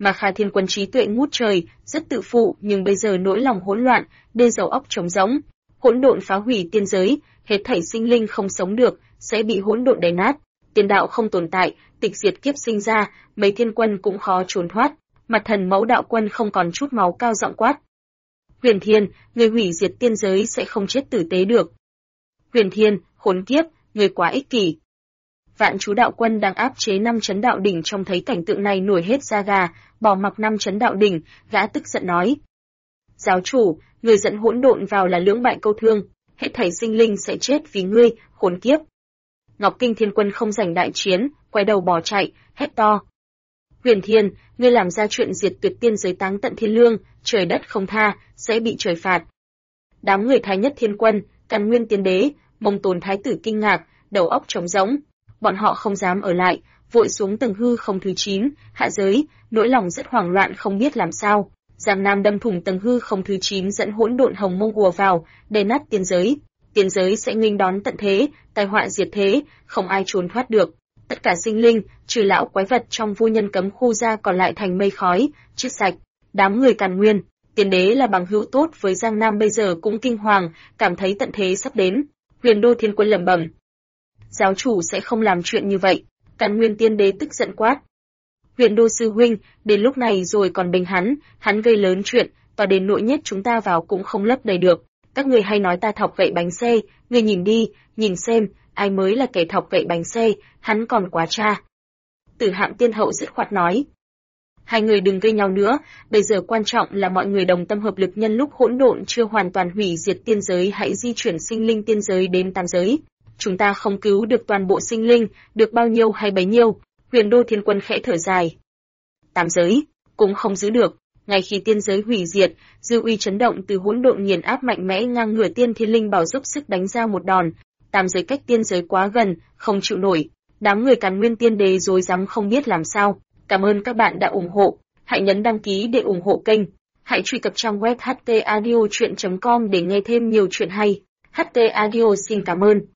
mà Kha Thiên Quân trí tuệ ngút trời, rất tự phụ, nhưng bây giờ nỗi lòng hỗn loạn, đê đầu óc trống rỗng. Hỗn độn phá hủy tiên giới, hết thảy sinh linh không sống được, sẽ bị hỗn độn đè nát. Tiên đạo không tồn tại, tịch diệt kiếp sinh ra, mấy thiên quân cũng khó trốn thoát. Mặt thần Mẫu Đạo Quân không còn chút máu cao giọng quát. Huyền Thiên, người hủy diệt tiên giới sẽ không chết tử tế được. Huyền Thiên, khốn kiếp, người quá ích kỷ. Vạn Chú Đạo Quân đang áp chế 5 chấn đạo đỉnh trông thấy cảnh tượng này nổi hết da gà, bỏ mặc 5 chấn đạo đỉnh, gã tức giận nói. Giáo chủ, người dẫn hỗn độn vào là lưỡng bại câu thương, hết thảy sinh linh sẽ chết vì ngươi, khốn kiếp. Ngọc Kinh Thiên Quân không giành đại chiến, quay đầu bỏ chạy, hét to. Huyền Thiên, ngươi làm ra chuyện diệt tuyệt tiên giới táng tận thiên lương, trời đất không tha, sẽ bị trời phạt. Đám người Thái Nhất Thiên Quân, Càn Nguyên Tiên Đế, Mông Tồn Thái Tử kinh ngạc, đầu óc trống rỗng. Bọn họ không dám ở lại, vội xuống tầng hư không thứ 9, hạ giới, nỗi lòng rất hoảng loạn không biết làm sao. Giang Nam đâm thủng tầng hư không thứ 9 dẫn hỗn độn hồng mông ùa vào, đè nát tiên giới. Tiên giới sẽ nghênh đón tận thế, tai họa diệt thế, không ai trốn thoát được. Tất cả sinh linh, trừ lão quái vật trong vô nhân cấm khu ra còn lại thành mây khói, chết sạch. Đám người Càn Nguyên, Tiên Đế là bằng hữu tốt với Giang Nam bây giờ cũng kinh hoàng, cảm thấy tận thế sắp đến. Huyền Đô Thiên Quân lẩm bẩm. Giáo chủ sẽ không làm chuyện như vậy. Càn Nguyên Tiên Đế tức giận quát. Huyền Đô sư huynh, đến lúc này rồi còn bình hắn gây lớn chuyện, tòa đền nội nhất chúng ta vào cũng không lấp đầy được. Các người hay nói ta thọc gậy bánh xe, người nhìn đi, nhìn xem, ai mới là kẻ thọc gậy bánh xe, hắn còn quá cha. Tử Hạm Tiên Hậu dứt khoát nói. Hai người đừng gây nhau nữa, bây giờ quan trọng là mọi người đồng tâm hợp lực nhân lúc hỗn độn chưa hoàn toàn hủy diệt tiên giới hãy di chuyển sinh linh tiên giới đến tam giới. Chúng ta không cứu được toàn bộ sinh linh, được bao nhiêu hay bấy nhiêu, Huyền Đô Thiên Quân khẽ thở dài. Tam giới, cũng không giữ được, ngay khi tiên giới hủy diệt, dư uy chấn động từ hỗn độn nghiền áp mạnh mẽ ngang ngửa tiên thiên linh bảo giúp sức đánh ra một đòn, tam giới cách tiên giới quá gần, không chịu nổi, đám người Càn Nguyên Tiên Đế rối rắm không biết làm sao. Cảm ơn các bạn đã ủng hộ, hãy nhấn đăng ký để ủng hộ kênh, hãy truy cập trang web htaudio.com để nghe thêm nhiều chuyện hay. HT Audio xin cảm ơn.